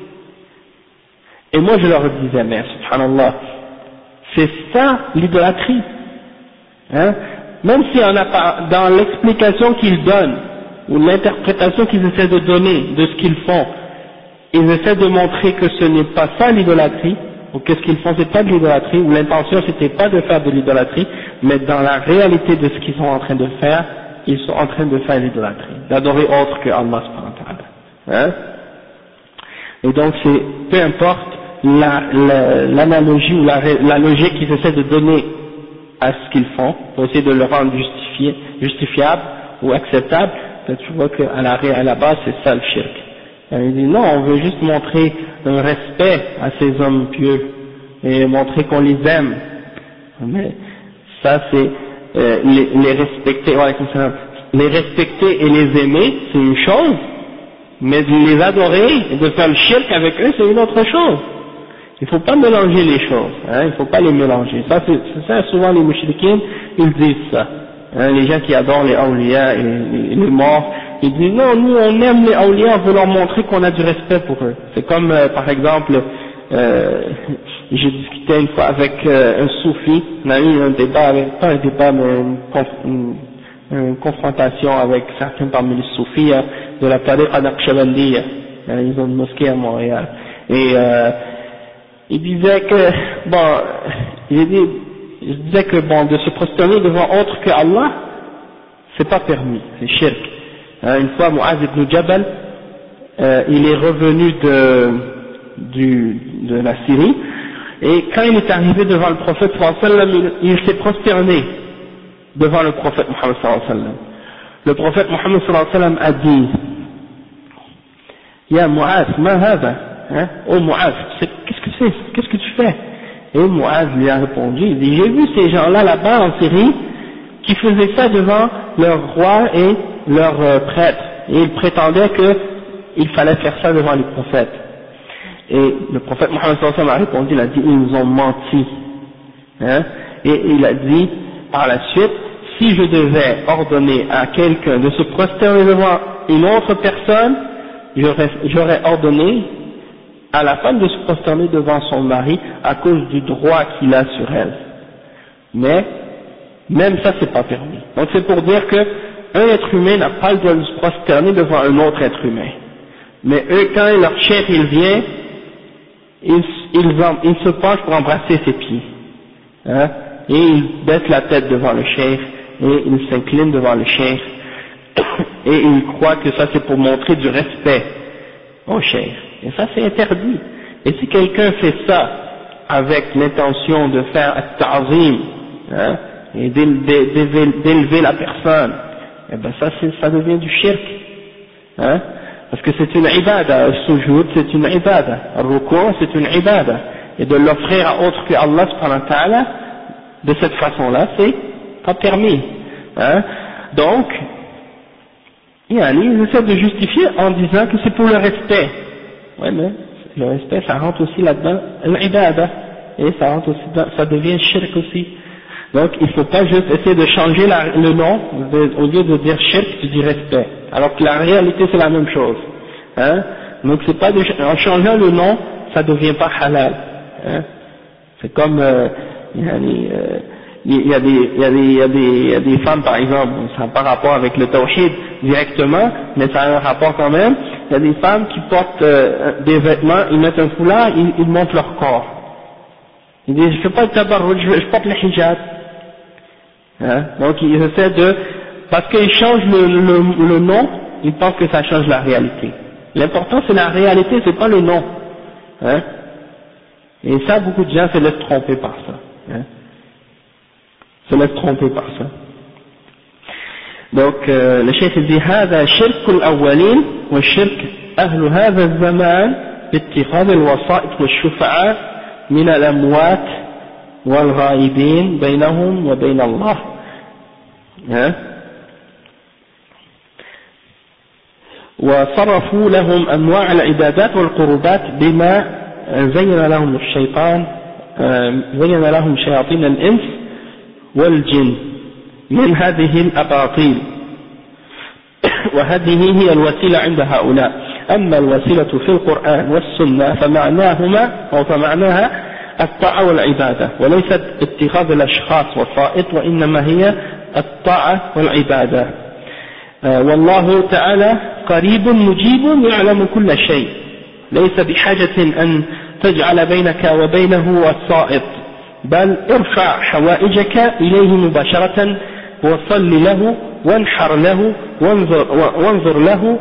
Et moi je leur disais, mais subhanallah, c'est ça l'idolâtrie. Hein? Même si on n'a pas, dans l'explication qu'ils donnent, ou l'interprétation qu'ils essaient de donner de ce qu'ils font, ils essaient de montrer que ce n'est pas ça l'idolâtrie, ou que ce qu'ils font c'est pas de l'idolâtrie, ou l'intention c'était pas de faire de l'idolâtrie, mais dans la réalité de ce qu'ils sont en train de faire, ils sont en train de faire l'idolâtrie, d'adorer autre que Allah subhanahu wa ta'ala. Hein? Et donc c'est, peu importe l'analogie ou la logique qu'ils essaient de donner à ce qu'ils font, pour essayer de le rendre justifiable ou acceptable, ben, tu vois qu'à la base c'est ça le shirk. Et il dit non, on veut juste montrer un respect à ces hommes pieux et montrer qu'on les aime. Mais ça c'est les respecter, ouais, les respecter et les aimer, c'est une chose, mais de les adorer et de faire le shirk avec eux, c'est une autre chose. Il ne faut pas mélanger les choses, hein, il ne faut pas les mélanger. Ça, c'est ça, souvent les mouchriquins, ils disent ça. Hein, les gens qui adorent les awliya et les morts, ils disent non, nous on aime les awliya, on veut leur montrer qu'on a du respect pour eux. C'est comme par exemple, j'ai discuté une fois avec un soufi, on a eu un débat, pas un débat mais une confrontation avec certains parmi les soufis de la tariqa naqshbandiyya. Ils ont une mosquée à Montréal. Et il disait que, bon, je disais que bon, de se prosterner devant autre que Allah, c'est pas permis, c'est shirk. Une fois, Mu'adh ibn Jabal, il est revenu de la Syrie, et quand il est arrivé devant le prophète sallallahu alayhi wa sallam, il s'est prosterné devant le prophète Muhammad sallallahu alayhi wa sallam. Le prophète Muhammad sallallahu alayhi wa sallam a dit: Ya Mu'az, ma hada, hein? Oh Mu'az, qu'est-ce que tu fais? Et Mu'az lui a répondu, il dit: j'ai vu ces gens-là là-bas en Syrie qui faisaient ça devant leur roi et leurs prêtres, et ils prétendaient qu'il fallait faire ça devant les prophètes. Et le prophète Mohammed sallallahu alayhi wa sallam a répondu, il a dit: ils nous ont menti, hein? Et il a dit par la suite: si je devais ordonner à quelqu'un de se prosterner devant une autre personne, j'aurais ordonné à la femme de se prosterner devant son mari à cause du droit qu'il a sur elle. Mais même ça, c'est pas permis. Donc c'est pour dire que un être humain n'a pas le droit de se prosterner devant un autre être humain. Mais eux, quand leur chef il vient, ils se penchent pour embrasser ses pieds, hein, et ils baissent la tête devant le chef, et ils s'inclinent devant le chef, et ils croient que ça c'est pour montrer du respect au chef. Et ça c'est interdit. Et si quelqu'un fait ça avec l'intention de faire at-ta'zim, hein, et d'élever la personne, eh ben ça devient du shirk, hein, parce que c'est une ibada, le sujoud c'est une ibada, le ruku' c'est une ibada, et de l'offrir à autre que Allah subhanahu wa ta'ala de cette façon-là, c'est pas permis, hein. Donc ils essaient de justifier en disant que c'est pour le respect. Ouais, mais le respect ça rentre aussi là-dedans, l'ibada, et ça rentre aussi dans, ça devient shirk aussi. Donc il ne faut pas juste essayer de changer le nom, au lieu de dire shirk, tu dis respect, alors que la réalité c'est la même chose, hein. Donc c'est pas en changeant le nom, ça devient pas halal, hein. C'est comme il y a des femmes par exemple, ça n'a pas rapport avec le tawhid directement, mais ça a un rapport quand même. Il y a des femmes qui portent des vêtements, ils mettent un foulard, ils montrent leur corps. Ils disent: je fais pas le tabarruj, je porte le hijab. Hein? Donc ils essaient parce qu'ils changent le nom, ils pensent que ça change la réalité. L'important c'est la réalité, c'est pas le nom, hein? Et ça, beaucoup de gens se laissent tromper par ça, hein? Se laissent tromper par ça. Donc le cheikh il dit: هذا شرك الأولين والشرك أهل هذا الزمان باتخاذ الوسائط والشفعاء من الأموات والغائبين بينهم وبين الله. وصرفوا لهم أنواع العبادات والقربات بما زين لهم الشيطان، زين لهم شياطين الإنس والجن من هذه الأباطيل، وهذه هي الوسيلة عند هؤلاء. أما الوسيلة في القرآن والسنة فمعناها الطاعة والعبادة، وليست اتخاذ الأشخاص وسائط، وإنما هي الطاعة والعبادة. والله تعالى قريب مجيب يعلم كل شيء، ليس بحاجة أن تجعل بينك وبينه وسائط، بل ارفع حوائجك إليه مباشرة وصل له وانحر له وانظر له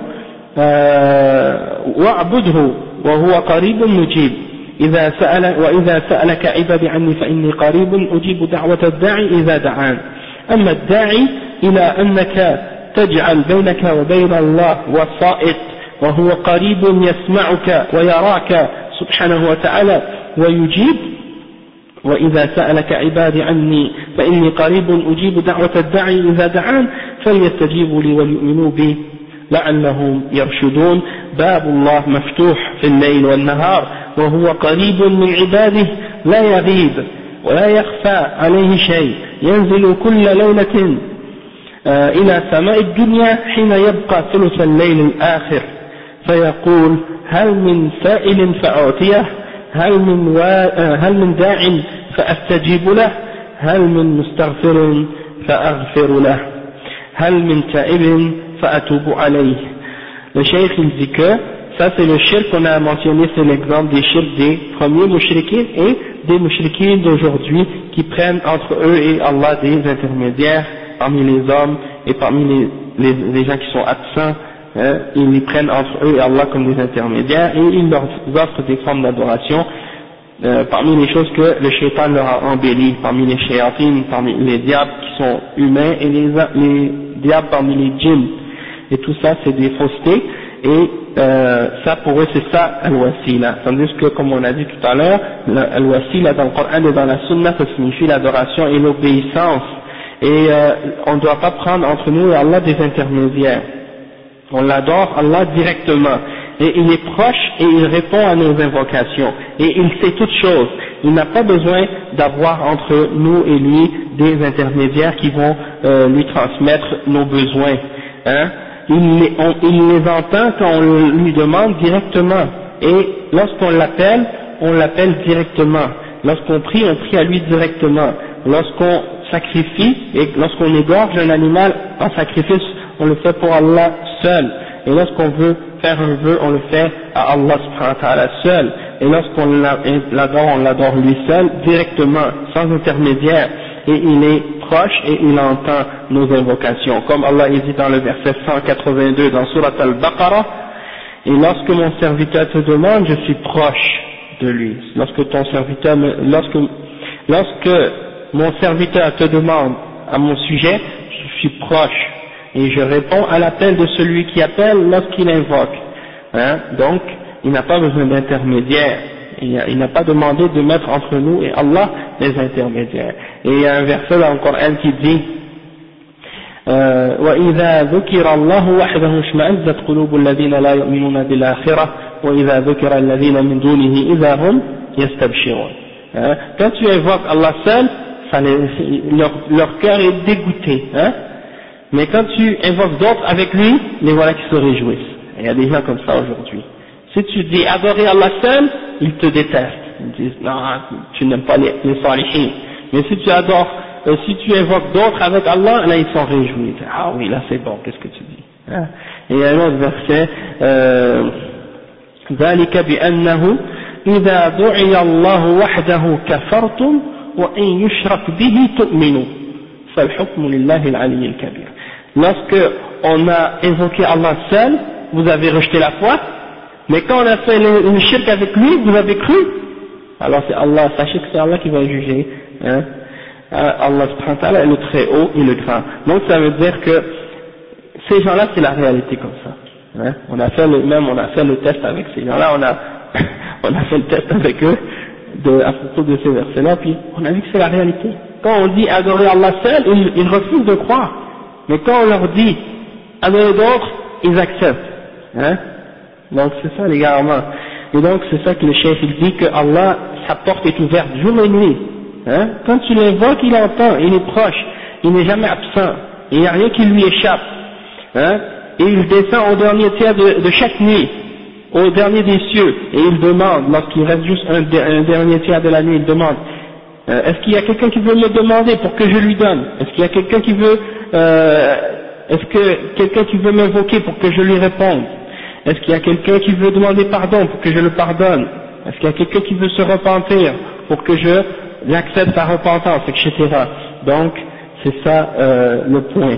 واعبده وهو قريب مجيب. وإذا سألك عبادي عني فإني قريب أجيب دعوة الداعي إذا دعان. أما الداعي إلى أنك تجعل بينك وبين الله وسائط وهو قريب يسمعك ويراك سبحانه وتعالى ويجيب. وإذا سألك عبادي عني فإني قريب أجيب دعوة الداعي إذا دعان فليستجيبوا لي وليؤمنوا بي لعلهم يرشدون. باب الله مفتوح في الليل والنهار وهو قريب من عباده لا يغيب ولا يخفى عليه شيء، ينزل كل ليلة إلى سماء الدنيا حين يبقى ثلث الليل الآخر فيقول: هل من سائل فأعطيه، هل من داع فأستجيب له، هل من مستغفر فأغفر له، هل من تائب فأتوب عليه. Le cheikh il dit que ça c'est le shirk qu'on a mentionné, c'est l'exemple des shirks des premiers mouchriquins et des mouchriquins d'aujourd'hui qui prennent entre eux et Allah des intermédiaires parmi les hommes et parmi les gens qui sont absents ils les prennent entre eux et Allah comme des intermédiaires, et ils leur offrent des formes d'adoration, parmi les choses que le shaitan leur a embellies, parmi les shayatines, parmi les diables qui sont humains, et les diables parmi les djinns, et tout ça c'est des faussetés, et ça pour eux c'est ça al-wasila, tandis que comme on a dit tout à l'heure, al-wasila dans le Coran et dans la sunna ça signifie l'adoration et l'obéissance, et on ne doit pas prendre entre nous et Allah des intermédiaires, on l'adore Allah directement, et il est proche et il répond à nos invocations, et il sait toutes choses, il n'a pas besoin d'avoir entre nous et lui des intermédiaires qui vont lui transmettre nos besoins, hein. Il les entend quand on lui demande directement, et lorsqu'on l'appelle, on l'appelle directement, lorsqu'on prie, on prie à lui directement, lorsqu'on sacrifie et lorsqu'on égorge un animal en sacrifice, on le fait pour Allah seul, et lorsqu'on veut faire un vœu, on le fait à Allah subhanahu wa ta'ala seul, et lorsqu'on l'adore, on l'adore lui seul, directement, sans intermédiaire, et il est proche et il entend nos invocations, comme Allah dit dans le verset 182 dans Surat al-Baqarah, et lorsque mon serviteur te demande, je suis proche de lui. Lorsque mon serviteur te demande à mon sujet, je suis proche, et je réponds à l'appel de celui qui appelle lorsqu'il invoque, hein. Donc il n'a pas besoin d'intermédiaire, il n'a pas demandé de mettre entre nous et Allah des intermédiaires. Et il y a un verset dans le Coran qui dit وَإِذَا ذُكِرَ اللَّهُ وَحْدَهُ اشْمَأَزَّتْ قُلُوبُ الَّذِينَ لَا يُؤْمِنُونَ بِالْآخِرَةِ وَإِذَا ذُكِرَ الَّذِينَ مِن دُونِهِ إِذَا هُمْ يَسْتَبْشِرُونَ. Quand tu invoques Allah seul, leur cœur est dégoûté, hein. Mais quand tu invoques d'autres avec lui, les voilà qui se réjouissent. Et il y a des gens comme ça aujourd'hui. Si tu dis adorer Allah seul, ils te détestent. Ils disent non, tu n'aimes pas les salihin. Mais si tu adores, si tu invoques d'autres avec Allah, là ils sont réjouis. Ils disent, ah oui, là c'est bon, qu'est-ce que tu dis, hein? Et il y a un autre verset, ذلك بأنه إذا دعي الله وحده كفرتم وإن يشرك به تؤمنوا فالحكم لله العلي الكبير. Lorsque on a invoqué Allah seul, vous avez rejeté la foi, mais quand on a fait le shirk avec lui, vous avez cru. Alors c'est Allah, sachez que c'est Allah qui va juger, hein. Allah subhanahu wa ta'ala est le très haut et le grand. Donc ça veut dire que ces gens-là c'est la réalité comme ça, hein. On a fait le test avec ces gens-là, on a fait le test avec eux à propos de ces versets-là, puis on a vu que c'est la réalité. Quand on dit adorer Allah seul, ils refusent de croire, mais quand on leur dit adorer d'autres, ils acceptent, hein. Donc c'est ça l'égarement. Et donc c'est ça que le chef il dit que Allah, sa porte est ouverte jour et nuit, hein. Quand tu l'invoques, il entend, il est proche, il n'est jamais absent, il n'y a rien qui lui échappe, hein. Et il descend au dernier tiers de chaque nuit, au dernier des cieux, et il demande, lorsqu'il reste juste un dernier tiers de la nuit, il demande, est-ce qu'il y a quelqu'un qui veut me demander pour que je lui donne? Est-ce qu'il y a quelqu'un qui veut, m'invoquer pour que je lui réponde? Est-ce qu'il y a quelqu'un qui veut demander pardon pour que je le pardonne? Est-ce qu'il y a quelqu'un qui veut se repentir pour que j'accepte sa repentance, etc. Donc, c'est ça le point.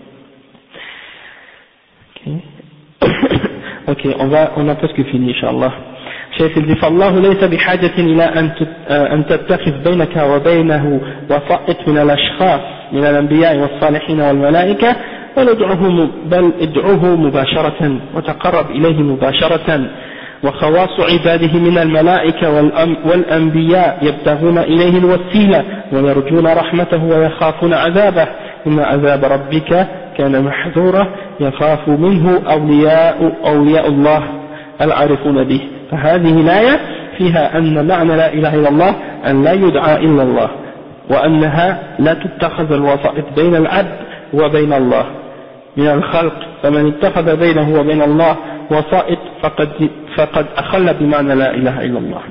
Ok, on a presque fini, Inch'Allah. شيخ يقول فالله ليس بحاجة إلى أن تتخذ بينك وبينه وسائط من الأشخاص من الأنبياء والصالحين والملائكة، بل ادعوه مباشرة وتقرب إليه مباشرة. وخواص عباده من الملائكة والأنبياء يبتغون إليه الوسيلة ويرجون رحمته ويخافون عذابه، إن عذاب ربك كان محذورا يخاف منه أولياء الله العارفون به. فهذه الآية فيها أن معنى لا إله إلا الله أن لا يدعى إلا الله، وأنها لا تتخذ الوسائط بين العبد وبين الله من الخلق، فمن اتخذ بينه وبين الله وسائط فقد أخل بمعنى لا إله إلا الله.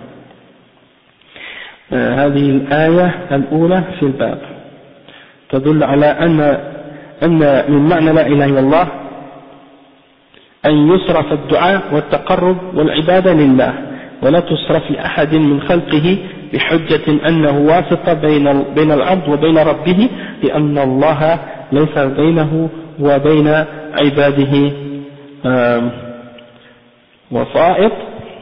هذه الآية الأولى في الباب تدل على أن من معنى لا إله إلا الله أن يصرف الدعاء والتقرب والعبادة لله، ولا تصرف لأحد من خلقه بحجة أنه واسطة بين العبد وبين ربه، لأن الله ليس بينه وبين عباده وسائط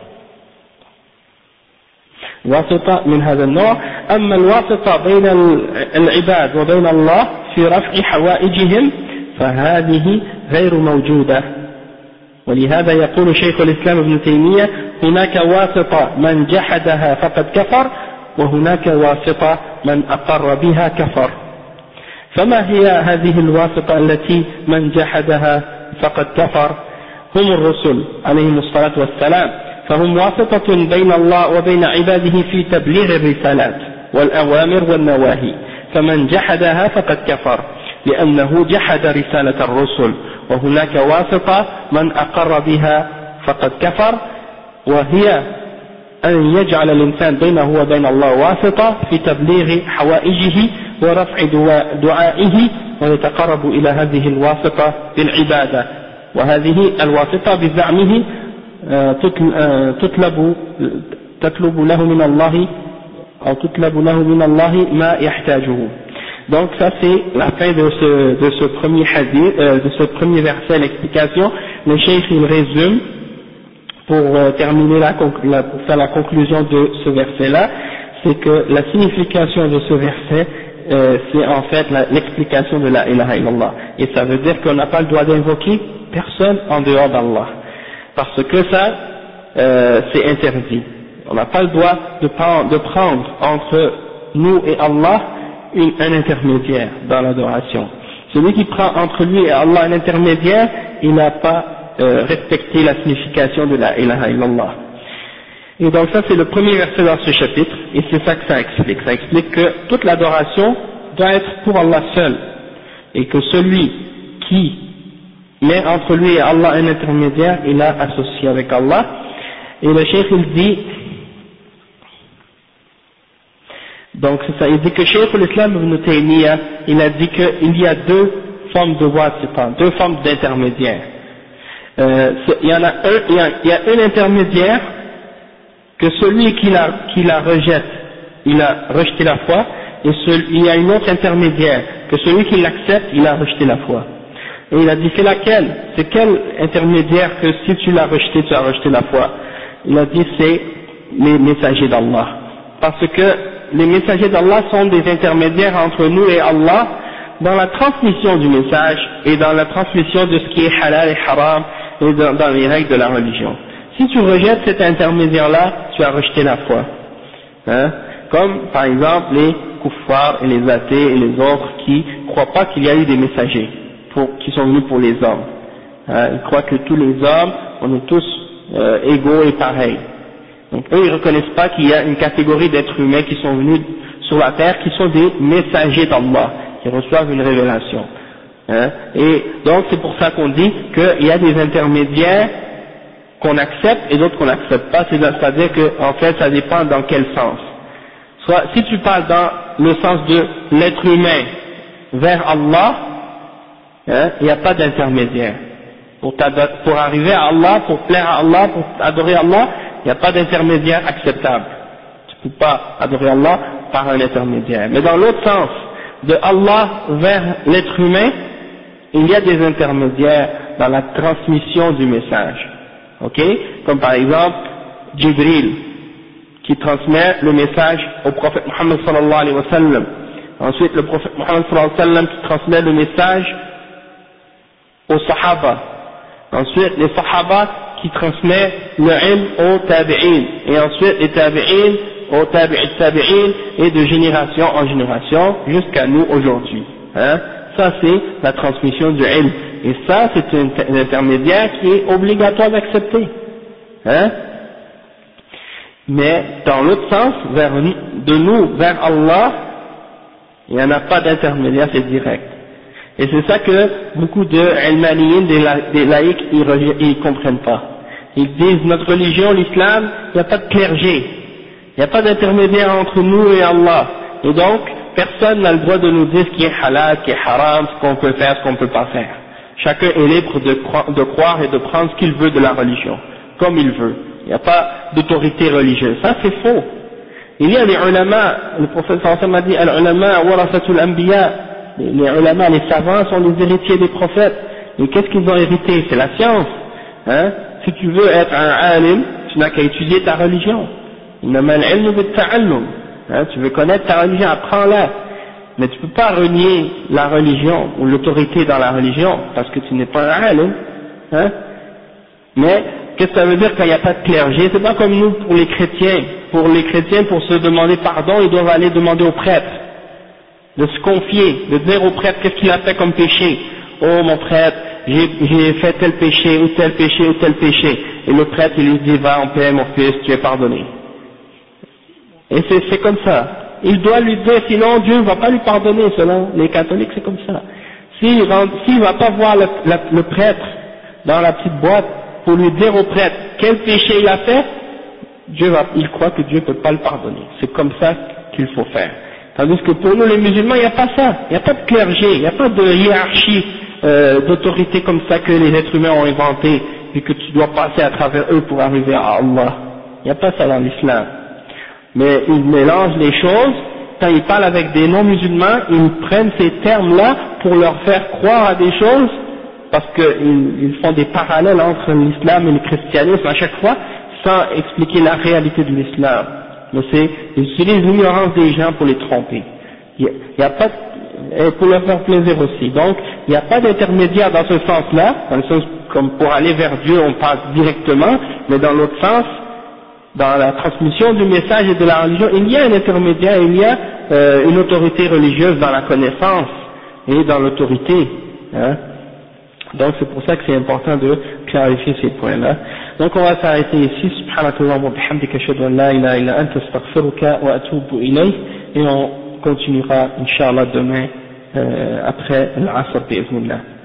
واسطة من هذا النوع. أما الواسطة بين العباد وبين الله في رفع حوائجهم فهذه غير موجودة. ولهذا يقول شيخ الإسلام ابن تيمية هناك واسطة من جحدها فقد كفر وهناك واسطة من أقر بها كفر. فما هي هذه الواسطة التي من جحدها فقد كفر؟ هم الرسل عليهم الصلاة والسلام، فهم واسطة بين الله وبين عباده في تبليغ الرسالات والأوامر والنواهي، فمن جحدها فقد كفر لأنه جحد رسالة الرسل. وهناك واسطة من أقر بها فقد كفر، وهي أن يجعل الإنسان بينه وبين الله واسطة في تبليغ حوائجه ورفع دعائه ويتقرب إلى هذه الواسطة بالعبادة. وهذه الواسطة بزعمه تطلب له من الله أو تطلب له من الله ما يحتاجه. Donc ça c'est la fin de ce premier hadith, de ce premier verset, l'explication. Le cheikh il résume pour terminer pour faire la conclusion de ce verset-là, c'est que la signification de ce verset, c'est en fait l'explication de la ilaha illallah. Et ça veut dire qu'on n'a pas le droit d'invoquer personne en dehors d'Allah, parce que ça, c'est interdit. On n'a pas le droit de prendre entre nous et Allah un intermédiaire dans l'adoration. Celui qui prend entre lui et Allah un intermédiaire, il n'a pas respecté la signification de la ilaha illallah. Et donc ça c'est le premier verset dans ce chapitre, et c'est ça que ça explique. Ça explique que toute l'adoration doit être pour Allah seul, et que celui qui met entre lui et Allah un intermédiaire, il a associé avec Allah. Et le cheikh il dit, donc c'est ça, il dit que Cheikh l'Islam ibn Taymiyyah, il a dit qu'il y a deux formes de wasita, deux formes d'intermédiaires. Il y a un intermédiaire que celui qui la rejette, il a rejeté la foi, et il y a une autre intermédiaire que celui qui l'accepte, il a rejeté la foi. Et il a dit c'est laquelle? C'est quel intermédiaire que si tu l'as rejeté, tu as rejeté la foi? Il a dit c'est les messagers d'Allah, parce que les messagers d'Allah sont des intermédiaires entre nous et Allah dans la transmission du message et dans la transmission de ce qui est halal et haram et dans les règles de la religion. Si tu rejettes cet intermédiaire-là, tu as rejeté la foi. Hein? Comme par exemple les kuffars et les athées et les autres qui ne croient pas qu'il y a eu des messagers qui sont venus pour les hommes. Hein? Ils croient que tous les hommes, on est tous égaux et pareils. Donc eux ils ne reconnaissent pas qu'il y a une catégorie d'êtres humains qui sont venus sur la terre qui sont des messagers d'Allah, qui reçoivent une révélation. Hein? Et donc c'est pour ça qu'on dit qu'il y a des intermédiaires qu'on accepte et d'autres qu'on n'accepte pas, c'est-à-dire que en fait ça dépend dans quel sens. Soit si tu parles dans le sens de l'être humain vers Allah, hein, il n'y a pas d'intermédiaire. Pour arriver à Allah, pour plaire à Allah, pour adorer Allah, il n'y a pas d'intermédiaire acceptable. Tu ne peux pas adorer Allah par un intermédiaire. Mais dans l'autre sens, de Allah vers l'être humain, il y a des intermédiaires dans la transmission du message. Ok? Comme par exemple, Jibril, qui transmet le message au prophète Muhammad sallallahu alayhi wa sallam. Ensuite, le prophète Muhammad sallallahu alayhi wa sallam qui transmet le message aux Sahaba. Ensuite, les Sahaba qui transmet le ilm aux tabi'in, et ensuite les tabi'in aux tabi'in, et de génération en génération jusqu'à nous aujourd'hui. Hein? Ça c'est la transmission du ilm, et ça c'est un intermédiaire qui est obligatoire d'accepter. Hein? Mais dans l'autre sens, de nous vers Allah, il n'y en a pas d'intermédiaire, c'est direct. Et c'est ça que beaucoup de ilmaniyin, des laïcs, ils comprennent pas. Ils disent notre religion, l'islam, il n'y a pas de clergé, il n'y a pas d'intermédiaire entre nous et Allah. Et donc, personne n'a le droit de nous dire ce qui est halal, ce qui est haram, ce qu'on peut faire, ce qu'on ne peut pas faire. Chacun est libre de croire et de prendre ce qu'il veut de la religion, comme il veut. Il n'y a pas d'autorité religieuse. Ça c'est faux. Il y a les ulama, le prophète sallallahu alayhi wa sallam a dit al-ulama warasatul anbiya. Les ulama, les savants sont les héritiers des prophètes. Et qu'est-ce qu'ils ont hérité? C'est la science. hein, si tu veux être un alim, tu n'as qu'à étudier ta religion. Innama al-ilmu bit-ta'allum. Hein, tu veux connaître ta religion, apprends-la. Mais tu peux pas renier la religion ou l'autorité dans la religion parce que tu n'es pas un alim. Hein. Mais qu'est-ce que ça veut dire quand il n'y a pas de clergé? C'est pas comme nous pour les chrétiens. Pour les chrétiens, pour se demander pardon, ils doivent aller demander au prêtre, de se confier, de dire au prêtre qu'est-ce qu'il a fait comme péché. Oh mon prêtre, j'ai fait tel péché ou tel péché ou tel péché. Et le prêtre il lui dit va en paix mon fils, tu es pardonné. Et c'est comme ça. Il doit lui dire, sinon Dieu ne va pas lui pardonner, selon les catholiques c'est comme ça. S'il ne va pas voir le prêtre dans la petite boîte pour lui dire au prêtre quel péché il a fait, il croit que Dieu ne peut pas le pardonner. C'est comme ça qu'il faut faire. Tandis que pour nous les musulmans, il n'y a pas ça. Il n'y a pas de clergé, il n'y a pas de hiérarchie d'autorité comme ça que les êtres humains ont inventé et que tu dois passer à travers eux pour arriver à Allah. Il n'y a pas ça dans l'islam. Mais ils mélangent les choses, quand ils parlent avec des non-musulmans, ils prennent ces termes-là pour leur faire croire à des choses, parce qu'ils font des parallèles entre l'islam et le christianisme à chaque fois, sans expliquer la réalité de l'islam. Mais ils utilisent l'ignorance des gens pour les tromper. Il y a pas et pour leur faire plaisir aussi. Donc, il n'y a pas d'intermédiaire dans ce sens-là, dans le sens comme pour aller vers Dieu on passe directement, mais dans l'autre sens, dans la transmission du message et de la religion, il y a un intermédiaire, il y a une autorité religieuse dans la connaissance et dans l'autorité. Hein. Donc c'est pour ça que c'est important de clarifier ces points-là. Donc on va s'arrêter ici. Subhanakallah wa bihamdika ashhadu an la ilaha illa anta astaghfiruka wa atubu ilayk, et on continuera Inch'Allah demain après l'Asr bi'idhnillah.